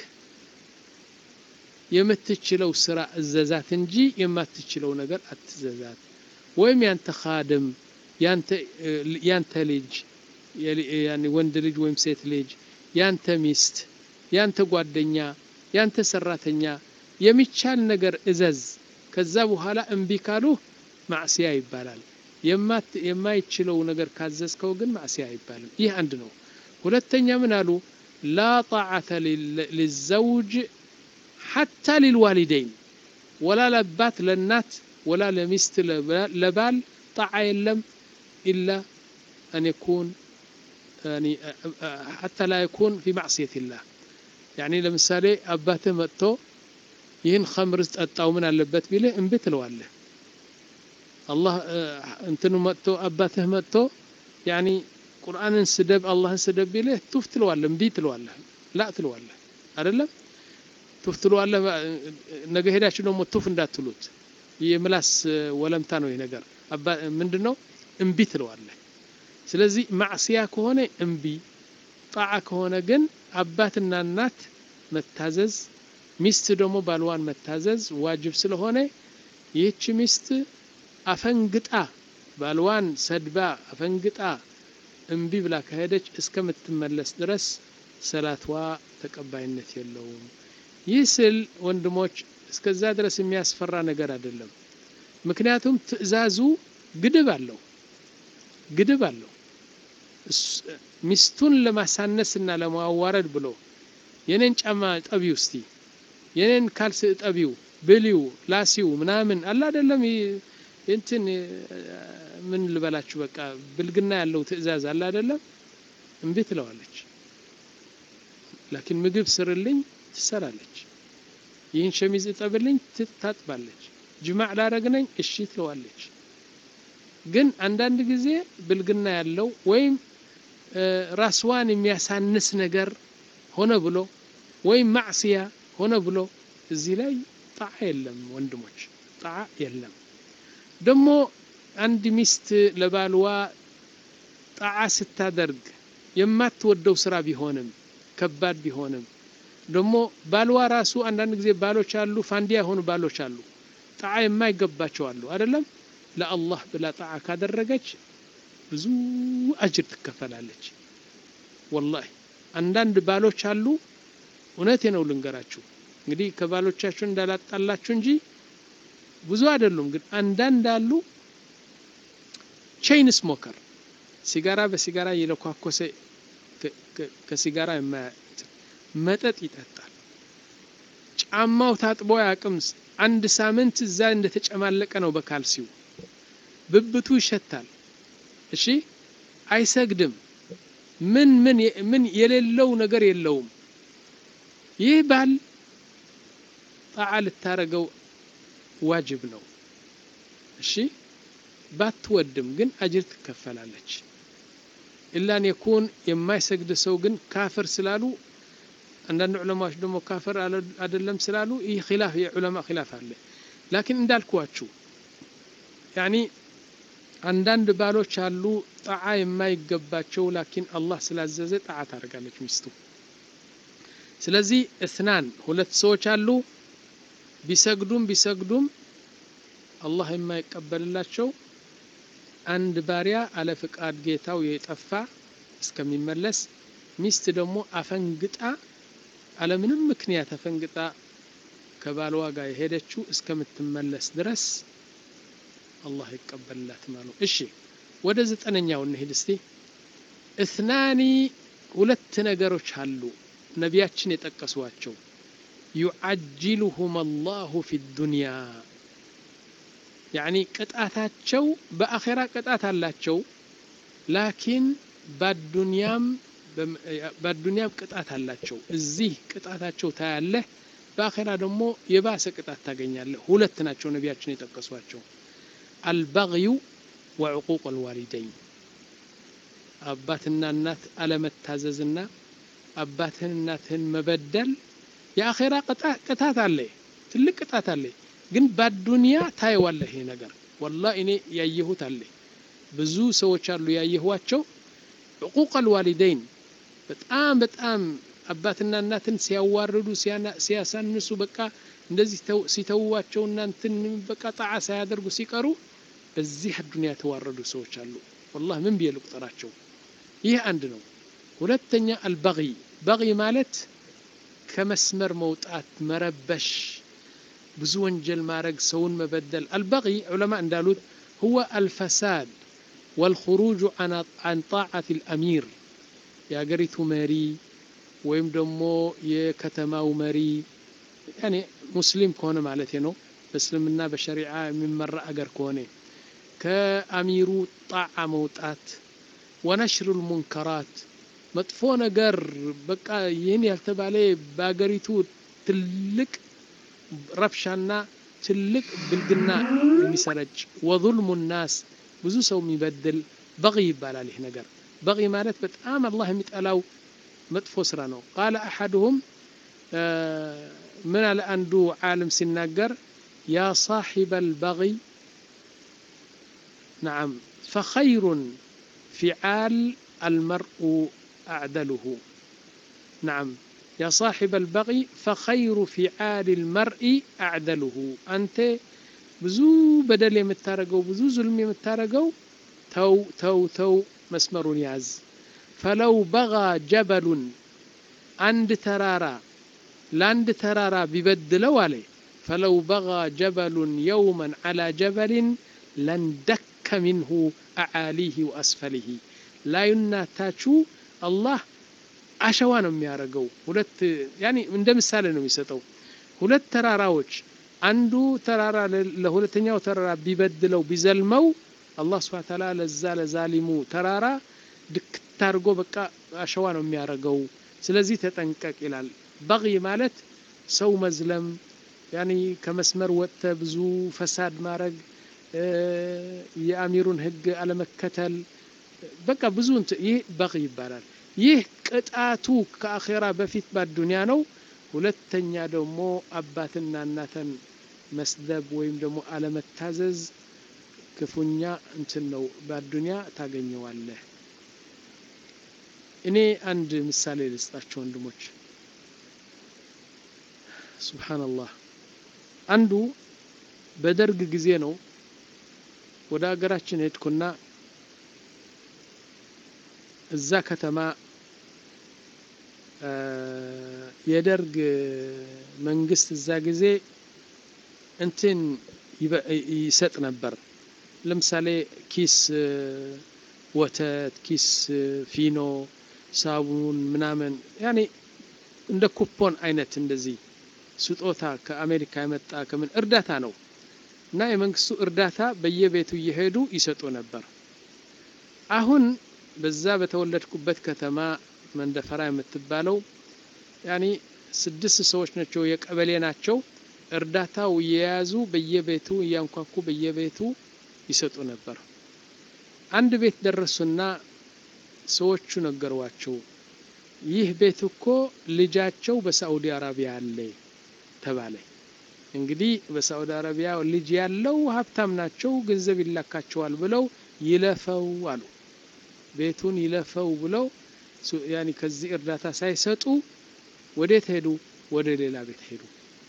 የምትችለው ስራ እዘዛት እንጂ የማትችለው ነገር አትዘዛት ወይም ያንተ ኻድም ያንተ ያንተ ልጅ ያኒ ወንድ ልጅ ወይም ሴት ልጅ ያንተ ሚስት ያንተ ጓደኛ ያንተ ሰራተኛ የሚቻል ነገር እዘዝ ከዛ በኋላ እምቢ ካሉ ማዕሲያ ይባላል የማት የማይችለው ነገር ካዘዝከው ግን ማዕሲያ ይባላል ይህ አንድ ነው ሁለተኛ ምን አሉ لا طاعة للزوج حتى للوالدين ولا لبات للنات ولا لمست لبال طاعة يلم إلا أن يكون يعني حتى لا يكون في معصية الله يعني لمثالي أباته متو ይህን خمر ጠጣው ምን አለበት ቢለ እንቢ ትለዋለህ الله እንትኑ መጥቶ አባትህ መጥቶ يعني ቁርአንን ስደብ አላህን ስደብ ቢለ ቱፍ ትለዋለህ እንቢ ትለዋለህ ላ ትለዋለህ አይደለም ቱፍ ትለዋለህ ነገ ሄዳችሁ ደግሞ ቱፍ እንዳትሉት የምላስ ወለምታ ነው ይሄ ነገር አባ ምንድነው እንቢ ትለዋለህ ስለዚህ ማዕሲያ ከሆነ እንቢ ጣዓ ከሆነ ግን አባትና እናት መታዘዝ ሚስት ደግሞ ባልዋን መታዘዝ ዋጅብ ስለሆነ ይህች ሚስት አፈንግጣ ባልዋን ሰድባ አፈንግጣ እንቢ ብላ ከሄደች እስከምትመለስ ድረስ ሰላትዋ ተቀባይነት የለውም ይስል ወንድሞች እስከዛ ድረስ የሚያስፈራ ነገር አይደለም ምክንያቱም ትእዛዙ ግድብ አለው ግድብ አለው ሚስቱን ለማሳነስና ለማዋረድ ብሎ የኔን ጫማ ጠቢው እስቲ የኔን ካልስ ጠቢው ብሊው ላሲው ምናምን አላ አይደለም እንትን ምን ልበላችሁ በቃ ብልግና ያለው ትእዛዝ አላ አይደለም እንዴ ትለዋለች لكن ምግብ ስርልኝ ትሰራለች ይህን ሸሚዝ ጠብልኝ ትታጥባለች ጅማዕ ላረግነኝ እሺ ትለዋለች ግን አንዳንድ ጊዜ ብልግና ያለው ወይም ራስዋን የሚያሳንስ ነገር ሆነ ብሎ ወይም ማዕሲያ ሆነ ብሎ እዚህ ላይ ጣዓ የለም ወንድሞች ጣዓ የለም ደሞ አንድ ሚስት ለባልዋ ጣዓ ስታደርግ የማትወደው ስራ ቢሆንም ከባድ ቢሆንም ደሞ ባልዋ ራሱ አንዳንድ ጊዜ ባሎች አሉ ፋንዲያ ሆኑ ባሎች አሉ ጣዓ የማይገባቸው አሉ አይደለም ለአላህ ብላ ጣዓ ካደረገች ብዙ አጅር ትከፈላለች والله አንዳንድ ባሎች አሉ እውነቴ ነው ልንገራችሁ እንግዲህ ከባሎቻችሁ እንዳላጣላችሁ እንጂ ብዙ አይደሉም ግን አንዳንድ አሉ ቼይን ስሞከር ሲጋራ በሲጋራ ይለኳኮሰ ከሲጋራ መጠጥ ይጠጣል ጫማው ታጥቦ ያቅም አንድ ሳምንት እዛ እንደተጨማለቀ ነው በካልሲው ብብቱ ይሸታል እሺ አይሰግድም ምን ምን ምን የሌለው ነገር የለውም ይህ ባል ጣዓ ልታረገው ዋጅብ ነው እሺ ባትወድም ግን አጅር ትከፈላለች ኢላን يكون የማይሰግድ ሰው ግን ካፍር ስላሉ አንዳንድ ዑለማዎች ደግሞ ካፍር አይደለም ስላሉ ይህ ኺላፍ የዑለማ ኺላፍ አለ لكن እንዳልኳችሁ يعني አንዳንድ ባሎች አሉ ጣዓ የማይገባቸው لكن አላህ ስላዘዘ ጣዓ ታረጋለች ሚስቱ ስለዚህ እثنان ሁለት ሰዎች አሉ ቢሰግዱም ቢሰግዱም አላህ የማይቀበልላቸው አንድ ባሪያ አለ ፍቃድ ጌታው የጠፋ እስከሚመለስ ሚስት ደግሞ አፈንግጣ አለ ምንም ምክንያት አፈንግጣ ከባልዋ ጋር የሄደችው እስከምትመለስ ድረስ አላህ ይቀበልላት ማለት እሺ ወደ ዘጠነኛው እንሂድ እስቲ اثنان ሁለት ነገሮች አሉ ነቢያችን የጠቀሷቸው يعجلهم الله في الدنيا يعني ቅጣታቸው በአኺራ ቅጣት አላቸው لكن በዱንያም በዱንያም ቅጣት አላቸው እዚህ ቅጣታቸው ታያለህ በአኺራ ደግሞ የባሰ ቅጣት ታገኛለህ ሁለት ናቸው ነቢያችን የጠቀሷቸው البغي وعقوق الوالدين አባትና እናት አለመታዘዝና አባትህን እናትህን መበደል የአኺራ ቅጣት አለ ትልቅ ቅጣት አለ ግን በዱንያ ታይዋለህ ይሄ ነገር والله እኔ ያየሁት አለ ብዙ ሰዎች አሉ ያየኋቸው عقوق الوالدين በጣም በጣም አባትና እናትን ሲያዋርዱ ሲያሳንሱ በቃ እንደዚህ ሲተዋቸው እናንተን በቃ ጣዓ ሳያደርጉ ሲቀሩ በዚህ ዱንያ ተዋረዱ ሰዎች አሉ والله ምን ቢልቁጥራቸው ይሄ አንድ ነው ሁለተኛ البغي بغي ማለት ከመስመር መውጣት መረበሽ ብዙ ወንጀል ማረግ ሰውን መበደል البغي علماء እንዳሉት هو الفساد والخروج عن عن طاعة الأمير يا غريتو مري ወይም ደግሞ የከተማው መሪ يعني مسلم ከሆነ ማለት ነው በእስልምና በሸሪዓ የሚመራ አገር ከሆነ ከአሚሩ ጣዓ መውጣት ወነሽሩ المنكرات መጥፎ ነገር በቃ ይህን ያልተባለ በአገሪቱ ትልቅ ረብሻና ትልቅ ብልግና የሚሰረጭ وظلم الناس ብዙ ሰው የሚበድል بغي ይባላል ይህ ነገር بغي ማለት በጣም አላህ የሚጠላው መጥፎ ስራ ነው قال احدهم من على አንዱ ዓለም ሲናገር يا صاحب البغي نعم فخير فعال المرء أعدله نعم يا صاحب البغي فخير فعال المرء أعدله أنت بزو بدل يمتارقو بزو ظلم يمتارقو تو تو تو مسمر ياز فلو بغى جبل عند ترارا لاند ترارا ببدلو عليه فلو بغى جبل يوما على جبل لندك منه أعاليه وأسفله لا يناتاتشو الله አሸዋ ነው የሚያረገው ሁለት ያኒ እንደ ምሳሌ ነው የሚሰጠው ሁለት ተራራዎች አንዱ ተራራ ለሁለተኛው ተራራ ቢበድለው ቢዘልመው አላህ Subhanahu Ta'ala ለዛ ለዛሊሙ ተራራ ድክታርጎ በቃ አሸዋ ነው የሚያረገው ስለዚህ ተጠንቀቅ ይላል በغي ማለት ሰው መዝለም ያኒ ከመስመር ወጥተ ብዙ ፈሳድ ማረግ የአሚሩን ህግ አለመከተል በቃ ብዙ ይህ በغي ይባላል ይህ ቅጣቱ ከአኺራ በፊት በዱንያ ነው ሁለተኛ ደግሞ አባትና እናተን መስደብ ወይም ደግሞ አለመታዘዝ ክፉኛ እንትን ነው በዱንያ ታገኘዋለህ እኔ አንድ ምሳሌ ልስጣችሁ ወንድሞች ሱብሃንአላህ አንዱ በደርግ ጊዜ ነው ወደ ሀገራችን ሄድኩና እዛ ከተማ የደርግ መንግስት እዛ ጊዜ እንትን ይሰጥ ነበር ለምሳሌ ኪስ ወተት ኪስ ፊኖ ሳቡን ምናምን ያኒ እንደ ኩፖን አይነት እንደዚህ ስጦታ ከአሜሪካ የመጣ ከምን እርዳታ ነው እና የመንግስቱ እርዳታ በየቤቱ እየሄዱ ይሰጡ ነበር አሁን በዛ በተወለድኩበት ከተማ መንደፈራ የምትባለው ያኒ ስድስት ሰዎች ናቸው የቀበሌ ናቸው እርዳታው የያዙ በየቤቱ ያንኳኩ በየቤቱ ይሰጡ ነበር አንድ ቤት ደረሱና ሰዎቹ ነገሯቸው ይህ ቤት እኮ ልጃቸው በሳዑዲ አረቢያ አለ ተባለ እንግዲህ በሳዑዲ አረቢያ ልጅ ያለው ሀብታም ናቸው ገንዘብ ይላካቸዋል ብለው ይለፈው አሉ ቤቱን ይለፈው ብለው ያኒ ከዚህ እርዳታ ሳይሰጡ ወዴት ሄዱ ወደ ሌላ ቤት ሄዱ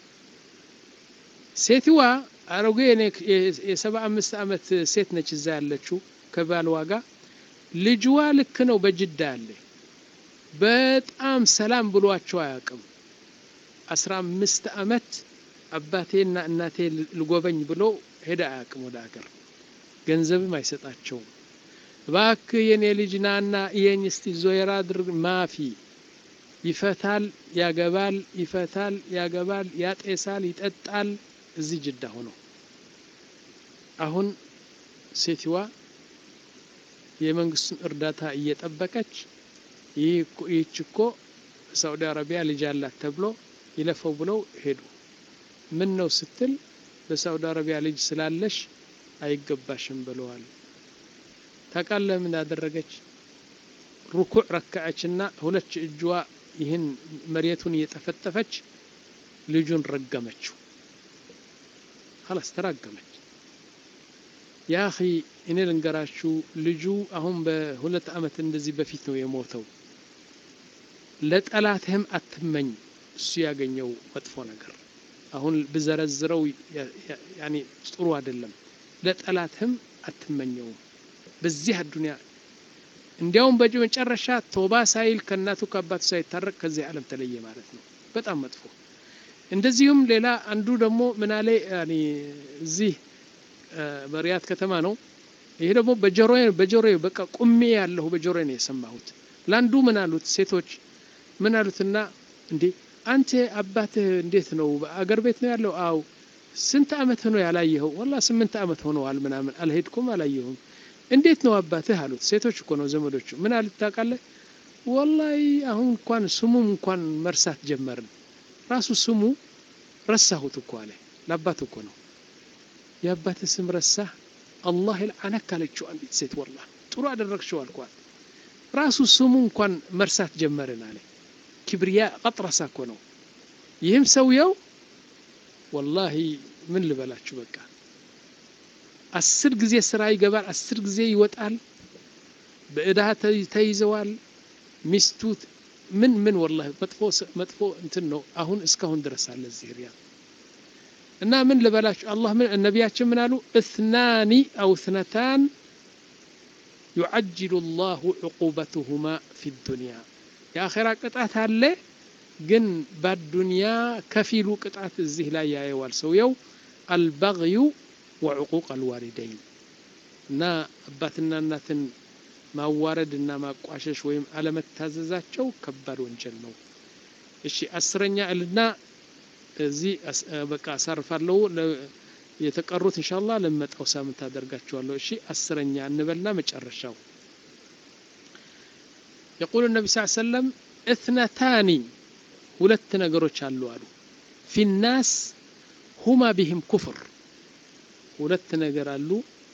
ሴትዋ አሮጌ የሰባ አምስት አመት ሴት ነች እዛ ያለችው ከባልዋ ጋር ልጅዋ ልክ ነው በጅዳ ያለ በጣም ሰላም ብሏቸው አያውቅም አስራ አምስት አመት አባቴና እናቴ ልጎበኝ ብሎ ሄዳ አያውቅም ወደ ሀገር ገንዘብም አይሰጣቸው ባክ የኔ ልጅናና ይሄን እስቲ ዞይራ ድርግ ማፊ ይፈታል ያገባል ይፈታል ያገባል ያጤሳል ይጠጣል እዚህ ጅዳ ሆኖ አሁን ሴትዋ የመንግስቱን እርዳታ እየጠበቀች ይህችኮ ሳውዲ አረቢያ ልጅ አላት ተብሎ ይለፈው ብለው ሄዱ ምን ነው ስትል በሳውዲ አረቢያ ልጅ ስላለሽ አይገባሽም ብለዋል ታቃለ ምን አደረገች ሩኩዕ ረከዓችና ሁለት እጅዋ ይህን መሬቱን እየጠፈጠፈች ልጁን ረገመችው خلاص ተራገመች ያ اخي እኔ ልንገራችሁ ልጁ አሁን በሁለት አመት እንደዚህ በፊት ነው የሞተው ለጠላትህም አትመኝ እሱ ያገኘው መጥፎ ነገር አሁን በዘረዝረው ያኒ ጥሩ አይደለም ለጠላትህም አትመኘው በዚህ አዱንያ እንዲያውም በመጨረሻ ቶባ ሳይል ከናቱ ከአባቱ ሳይታረቅ ከዚህ ዓለም ተለየ ማለት ነው በጣም መጥፎ እንደዚሁም ሌላ አንዱ ደግሞ ምን አለ ያኒ እዚህ በሪያት ከተማ ነው ይሄ ደግሞ በጆሮዬ በጆሮዬ በቃ ቁሜ ያለው በጆሮዬ ነው የሰማሁት ላንዱ ምን አሉት ሴቶች ምን አሉትና እንዴ አንተ አባትህ እንዴት ነው አገር ቤት ነው ያለው አው ስንት አመት ሆኖ ያላየኸው? والله ስምንት አመት ሆነዋል ምናምን አልሄድኩም አላየሁም። እንዴት ነው አባትህ አሉት። ሴቶች እኮ ነው ዘመዶቹ። ምን አሉት ታውቃለህ? والله አሁን እንኳን ስሙም እንኳን መርሳት ጀመርን። ራሱ ስሙ ረሳሁት እኮ አለ። ለአባቱ እኮ ነው። የአባትህ ስም ረሳህ? አላህ ይልዓነክ አለችው አንዲት ሴት። والله ጥሩ አደረግሽው አልኳት። ራሱ ስሙ እንኳን መርሳት ጀመርን አለ። ክብሪያ ቀጥረሳ እኮ ነው። ይህም ሰውየው والله ምን ልበላችሁ በቃ አስር ጊዜ ስራ ይገባል፣ አስር ጊዜ ይወጣል፣ በእዳ ተይዘዋል። ሚስቱ ምን ምን والله መጥፎ መጥፎ እንትን ነው። አሁን እስካሁን ድረስ አለ እዚህ ሪያድ እና ምን ልበላችሁ አላህ ምን ነቢያችን ምን አሉ? اثنان او اثنتان يعجل الله عقوبتهما في الدنيا የአኺራ ቅጣት አለ ግን በዱንያ ከፊሉ ቅጣት እዚህ ላይ ያየዋል ሰውየው። البغي وعقوق الوالدين እና አባትና እናትን ማዋረድና ማቋሸሽ ወይም አለመታዘዛቸው ከባድ ወንጀል ነው። እሺ አስረኛ እልና እዚህ በቃ አሳርፋለሁ። የተቀሩት ኢንሻአላህ ለመጣው ሳምንት አደርጋቸዋለሁ። እሺ አስረኛ እንበልና መጨረሻው يقول النبي صلى الله عليه وسلم اثنتان ሁለት ነገሮች አሉ አሉ في الناس هما بهم كفر ሁለት ነገር አሉ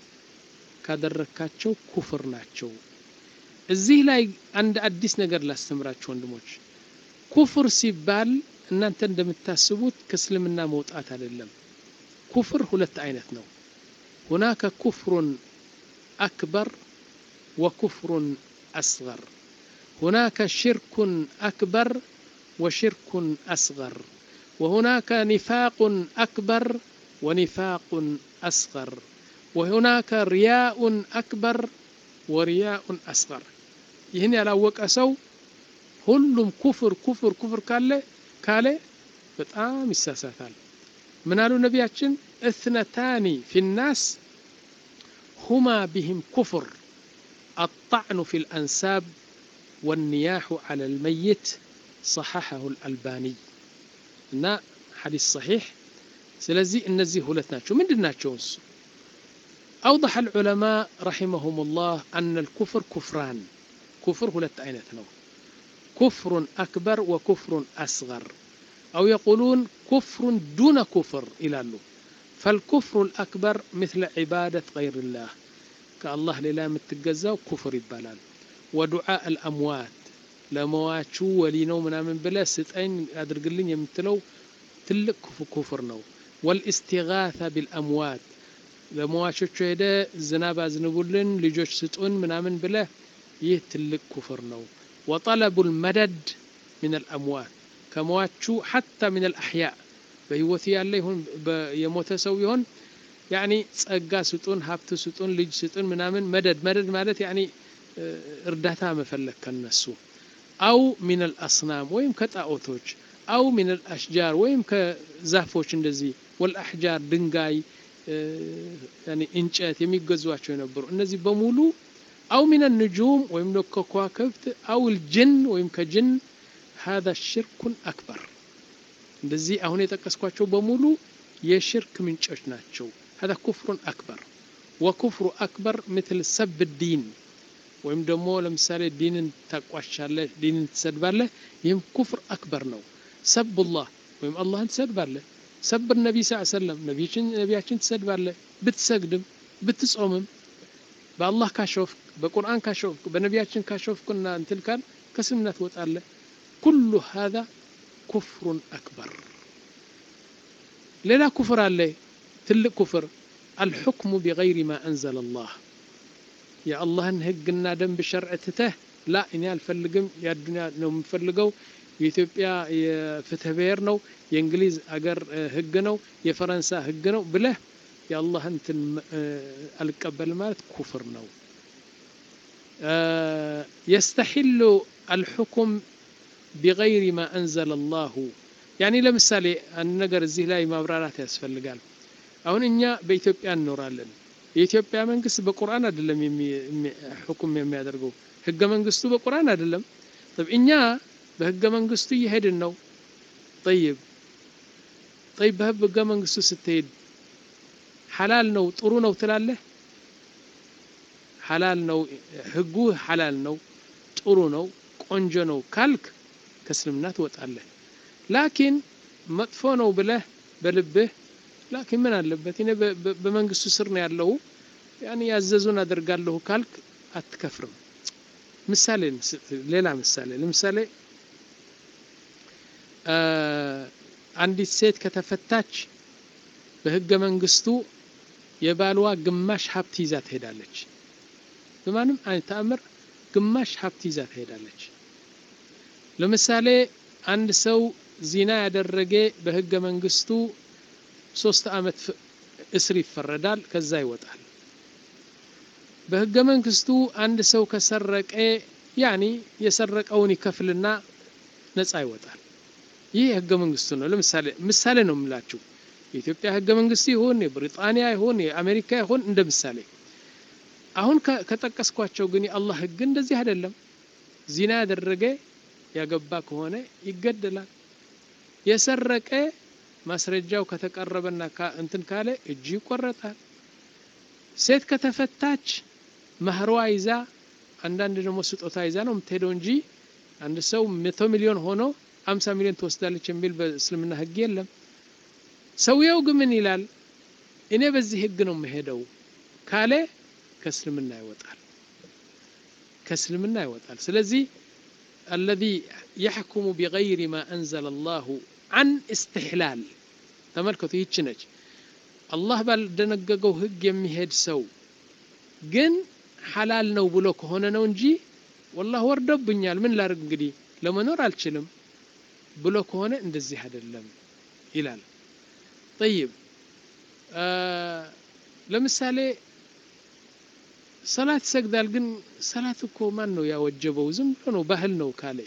ካደረካቸው ኩፍር ናቸው። እዚህ ላይ አንድ አዲስ ነገር ላስተምራችሁ ወንድሞች። ኩፍር ሲባል እናንተ እንደምታስቡት ከእስልምና መውጣት አይደለም። ኩፍር ሁለት አይነት ነው። هناك كفر أكبر وكفر أصغر. هناك شرك أكبر وشرك أصغر. وهناك نفاق أكبر ونفاق أصغر. وهناك رياء أكبر ورياء أصغر. ይህን ያላወቀ ሰው ሁሉም ኩፍር ኩፍር ኩፍር ካለ ካለ በጣም ይሳሳታል። ምን አሉ ነቢያችን? اثنتان في الناس هما بهم كفر الطعن في الأنساب والنياح على الميت صححه الألباني እና حديث صحيح. ስለዚህ እነዚህ ሁለት ናቸው። ምንድናቸው? أوضح العلماء رحمهم الله أن الكفر كفران. كفر ሁለት አይነት ነው። كفر أكبر وكفر أصغر أو يقولون كفر دون كفر إلى له. فالكفر الأكبر مثل عبادة غير الله كالله لله متجزاو كفر يبالال. ودعاء الأموات لمواتشو ولينو منا من بلا ستين أدرقلين يمتلو تلك كفر نو. والاستغاثة بالأموات لمواتشو هيدا زناب أزنبولن لجوش ستون منا من بلا يتلك كفر نو. وطلب المدد من الأموات كمواتشو حتى من الأحياء بهوتي عليهم يموت سويهن يعني ጸጋ ስጡን ሀብት ስጡን ልጅ ስጡን ምናምን መደድ መደድ ማለት يعني እርዳታ መፈለክ ከነሱ أو من الأصنام ወይም ከጣዖቶች أو من الأشجار ወይም ከዛፎች እንደዚህ والأحجار ድንጋይ يعني እንጨት የሚገዟቸው የነበሩ እነዚህ በሙሉ أو من النجوم ወይም ከከዋክብት أو الجن ወይም ከጅን هذا شرك أكبر. እንደዚህ አሁን የተቀስኳቸው በሙሉ የሽርክ ምንጮች ናቸው። هذا كفر أكبر. وكفر أكبر مثل سب الدين ወይም ደግሞ ለምሳሌ ዲንን ታቋሻለህ ዲንን ትሰድባለህ ይህም ኩፍር አክበር ነው። سب الله ወይም አላህን ትሰድባለህ። سب النبي صلى الله عليه وسلم ነቢያችን ነቢያችን ትሰድባለህ። ብትሰግድም ብትጾምም በአላህ ካሾፍክ በቁርአን ካሾፍክ በነቢያችን ካሾፍክና እንትን ካል ከስምነት ወጣለህ። كل هذا كفر أكبر. ሌላ ኩፍር አለ ትልቅ ኩፍር الحكم بغير ما أنزل الله يا الله هجنا دنب شرعته لا إني الفلقم يا الدنيا نو مفلقو የኢትዮጵያ የፍትህ ብሔር ነው የእንግሊዝ አገር ህግ ነው የፈረንሳ ህግ ነው ብለህ የአላህ እንትን አልቀበል ማለት ኩፍር ነው። يستحل الحكم بغير ما أنزل الله يعني ለምሳሌ አንድ ነገር እዚህ ላይ ማብራራት ያስፈልጋል። አሁን እኛ በኢትዮጵያ እንኖራለን። የኢትዮጵያ መንግስት በቁርአን አይደለም ሁክም የሚያደርገው ህገ መንግስቱ በቁርአን አይደለም። طيب እኛ በህገ መንግስቱ እየሄድን ነው። طيب طيب በህገ መንግስቱ ስትሄድ ሐላል ነው ጥሩ ነው ትላለህ ሐላል ነው ህጉ ሐላል ነው ጥሩ ነው ቆንጆ ነው ካልክ ከእስልምና ትወጣለህ ላኪን መጥፎ ነው ብለህ በልብህ ላኪን ምን አለበት እኔ በመንግስቱ ስር ነው ያለው ያኒ ያዘዙን አደርጋለሁ ካልክ አትከፍርም ምሳሌ ሌላ ምሳሌ ለምሳሌ አንዲት ሴት ከተፈታች በህገ መንግስቱ የባልዋ ግማሽ ሀብት ይዛ ትሄዳለች በማንም አይነት ተአምር ግማሽ ሀብት ይዛ ትሄዳለች ለምሳሌ አንድ ሰው ዚና ያደረገ በህገ መንግስቱ ሶስት አመት እስር ይፈረዳል ከዛ ይወጣል በህገ መንግስቱ አንድ ሰው ከሰረቀ ያኒ የሰረቀውን ይከፍልና ነፃ ይወጣል ይህ ህገ መንግስቱ ነው ለምሳሌ ምሳሌ ነው የምላችሁ የኢትዮጵያ ህገ መንግስት ይሁን የብሪጣንያ ይሁን የአሜሪካ ይሁን እንደ ምሳሌ አሁን ከጠቀስኳቸው ግን የአላህ ህግ እንደዚህ አይደለም ዚና ያደረገ ያገባ ከሆነ ይገደላል የሰረቀ ማስረጃው ከተቀረበና እንትን ካለ እጅ ይቆረጣል ሴት ከተፈታች ማህሯ ይዛ አንዳንድ ደግሞ ስጦታ ይዛ ነው የምትሄደው እንጂ አንድ ሰው መቶ ሚሊዮን ሆኖ ሃምሳ ሚሊዮን ተወስዳለች የሚል በእስልምና ህግ የለም ሰውየው ግን ምን ይላል እኔ በዚህ ህግ ነው የምሄደው ካለ ከእስልምና ይወጣል ከእስልምና ይወጣል ስለዚህ الذي يحكم بغير ما أنزل الله عن استحلال ተመልከቱ ይህች ነች አላህ ባልደነገገው ህግ የሚሄድ ሰው ግን ሐላል ነው ብሎ ከሆነ ነው እንጂ والله ወርደብኛል ምን ላርግ እንግዲህ ለመኖር አልችልም ብሎ ከሆነ እንደዚህ አይደለም ይላል طيب ለምሳሌ ሰላት ሰግዳል ግን ሰላት እኮ ማን ነው ያወጀበው ዝም ብሎ ነው ባህል ነው ካለ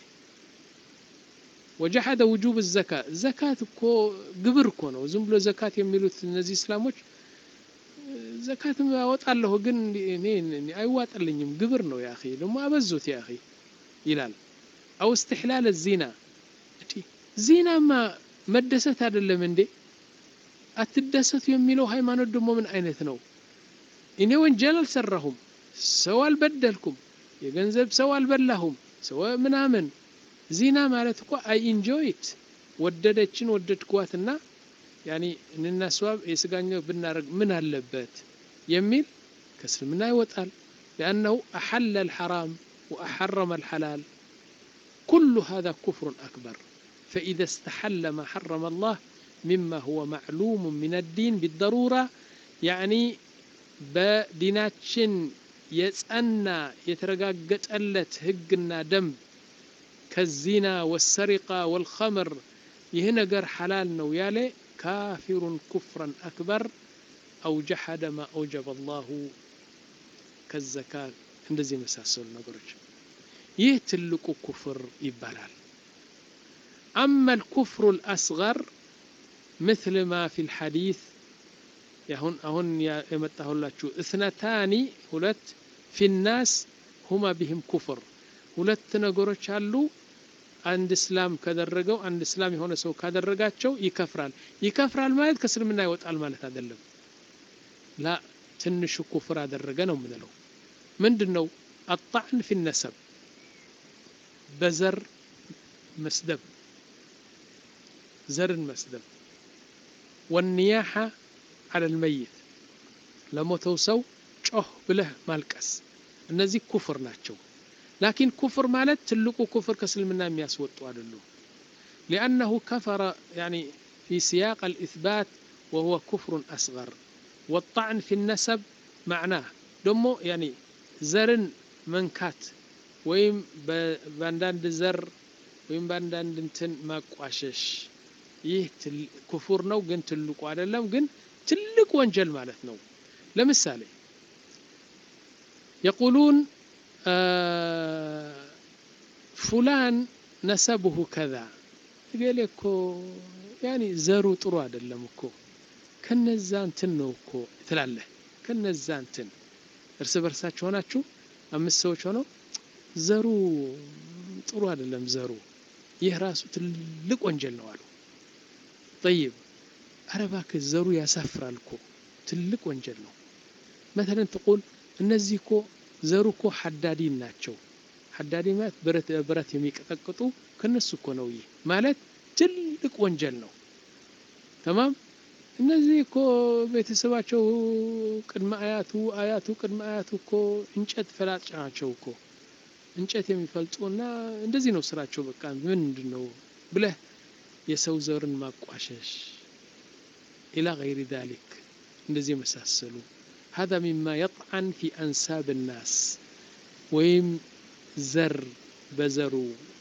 وجحد وجوب الزكاه زكاه እኮ ግብር እኮ ነው ዝም ብሎ ዘካት የሚሉት እነዚህ እስላሞች ዘካት ያወጣለሁ ግን እኔ አይዋጣልኝም ግብር ነው ያ اخي ደግሞ አበዙት ያ اخي ይላል او استحلال الزنا ዚና ማ መደሰት አይደለም እንዴ አትደሰቱ የሚለው ሃይማኖት ደግሞ ምን አይነት ነው እኔ ወንጀል አልሰራሁም ሰው አልበደልኩም የገንዘብ ሰው አልበላሁም ሰው ምናምን ዚና ማለት እኮ አይ ኢንጆይ ኢት ወደደችን ወደድኳትና ያኒ እንና ሷብ የስጋኛው ብናረግ ምን አለበት የሚል ከስልምና ይወጣል لانه احل الحرام واحرم الحلال كل هذا كفر اكبر فاذا استحل ما حرم الله مما هو معلوم من الدين بالضروره يعني بديناتشن يصنا يترغغطለት ህግና ደንብ كالزنا والسرقه والخمر ይህ ነገር حلال ነው ያለ كافر كفرا اكبر او جحد ما اوجب الله كالزكاه እንደዚህ መሳሰሉ ነገሮች ይህ ትልቁ ኩፍር ይባላል اما الكفر الاصغر مثل ما في الحديث يهون هون يمتهولاችሁ اثنتان ሁለት في الناس هما بهم كفر ሁለት ነገሮች አሉ አንድ እስላም ካደረገው አንድ እስላም የሆነ ሰው ካደረጋቸው ይከፍራል ይከፍራል ማለት ከእስልምና ይወጣል ማለት አይደለም لا ትንሽ ኩፍር አደረገ ነው ምንለው ምንድነው الطعن في النسب በዘር መስደብ ዘርን መስደብ والنياحة على الميت ለሞተው ሰው ጮህ ብለህ ማልቀስ እነዚህ ኩፍር ናቸው لكن كفر ማለት ትልቁ ኩፍር ከእስልምና የሚያስወጡ አይደለም لانه كفر يعني في سياق الاثبات وهو كفر اصغر والطعن في النسب معناه دمو يعني زرن منكات ወይም በአንዳንድ ዘር ወይም በአንዳንድ እንትን ማቋሸሽ ይህ ኩፍር ነው ግን ትልቁ አይደለም ግን ትልቅ ወንጀል ማለት ነው ለምሳሌ يقولون آه فلان نسبه كذا يقولكو يعني زرو ጥሩ አይደለም እኮ ከነዛ እንትን ነው እኮ ትላለህ ከነዛ እንትን እርስ በርሳችሁ ሆናችሁ አምስት ሰዎች ሆነው ዘሩ ጥሩ አይደለም ዘሩ ይህ ራሱ ትልቅ ወንጀል ነው አሉ طيب አረባክ ዘሩ ያሳፍራልኮ ትልቅ ወንጀል ነው مثلا تقول እነዚህ እኮ ዘሩ እኮ ሐዳዲ ናቸው ሐዳዲ ማለት ብረት ብረት የሚቀጠቅጡ ከነሱ እኮ ነው ይሄ ማለት ትልቅ ወንጀል ነው تمام እነዚህ እኮ ቤተሰባቸው ቅድመ አያቱ አያቱ ቅድመ አያቱ እኮ እንጨት ፈላጭ ናቸው እኮ እንጨት የሚፈልጡና እንደዚህ ነው ስራቸው በቃ ምንድነው ብለህ የሰው ዘርን ማቋሸሽ الى غير ذلك እንደዚህ መሳሰሉ هذا مما يطعن في انساب الناس ወይም ዘር በዘሩ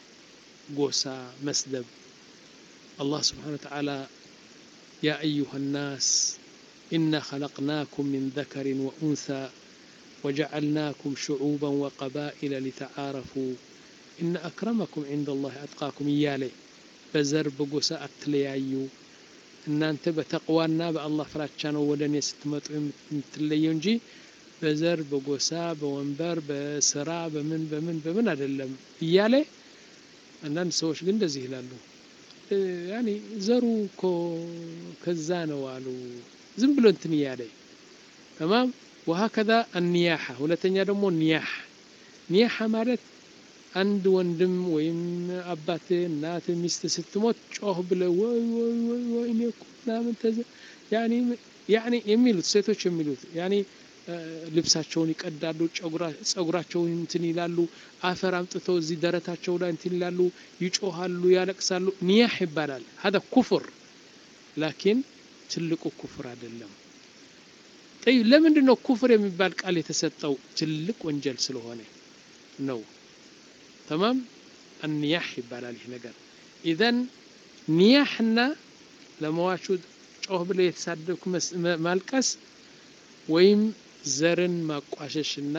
ጎሳ መስደብ الله سبحانه وتعالى يا أيها الناس إنا خلقناكم من ذكر وأنثى وجعلناكم شعوبا وقبائل لتعارفوا إن أكرمكم عند الله أتقاكم إيالي بزر بقوسا أتليايو إن أنت بتقوانا بالله فراتشانو ودن يستمت متليون جي بزر بقوسا بوانبر بسرا بمن بمن بمن أدلم إيالي أننا نسوش قند زيلالو يعني زرو كو كزانو والو زنبلو انتني علي تمام وهكذا النياحة ولا تنيا دمو نياح نياحة مالت عند وندم ويم أبات نات ميست ستموت شوه بلا وي وي وي وي نيكونا من تز يعني يعني يميلوت سيتوش يميلوت يعني ልብሳቸውን ይቀዳሉ ጸጉራቸውን እንትን ይላሉ አፈር አምጥተው እዚህ ደረታቸው ላይ እንትን ይላሉ ይጮሃሉ ያለቅሳሉ ኒያህ ይባላል هذا كفر لكن ትልቁ ኩፍር አይደለም طيب ለምንድን ነው ኩፍር የሚባል ቃል የተሰጠው ትልቅ ወንጀል ስለሆነ ነው تمام النياح ይባላል ይሄ ነገር اذا ኒያህና ለመዋቹ ጮህ ብለ የተሳደብኩ ማልቀስ ወይም ዘርን ማቋሸሽና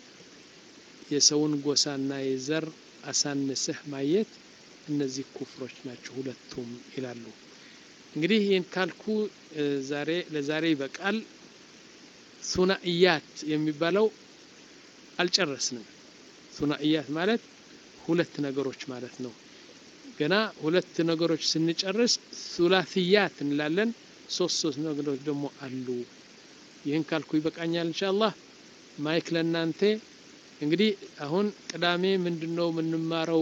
የሰውን ጎሳና የዘር አሳንሰህ ማየት እነዚህ ኩፍሮች ናቸው ሁለቱም ይላሉ እንግዲህ ይሄን ካልኩ ዛሬ ለዛሬ ይበቃል ሱናኢያት የሚባለው አልጨረስንም ሱናኢያት ማለት ሁለት ነገሮች ማለት ነው ገና ሁለት ነገሮች ስንጨርስ ሱላሲያት እንላለን ሶስት ሶስት ነገሮች ደግሞ አሉ ይሄን ካልኩ ይበቃኛል ኢንሻአላህ ማይክ ለናንተ እንግዲህ አሁን ቅዳሜ ምንድነው ምንማረው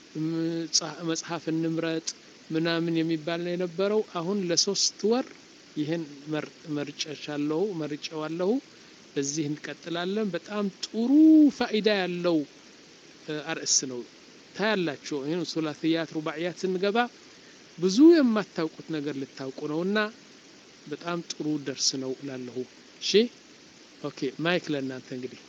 መጽሐፍ እንምረጥ ምናምን የሚባል ነው የነበረው አሁን ለሶስት ወር ይሄን መርጨሻለሁ መርጨዋለሁ በዚህ እንቀጥላለን በጣም ጥሩ ፋይዳ ያለው አርዕስ ነው ታያላችሁ ይሄን ሱላሲያት ሩባኢያት ስንገባ ብዙ የማታውቁት ነገር ልታውቁ ነውና በጣም ጥሩ ደርስ ነው ላለሁ እሺ ኦኬ ማይክ ለናንተ እንግዲህ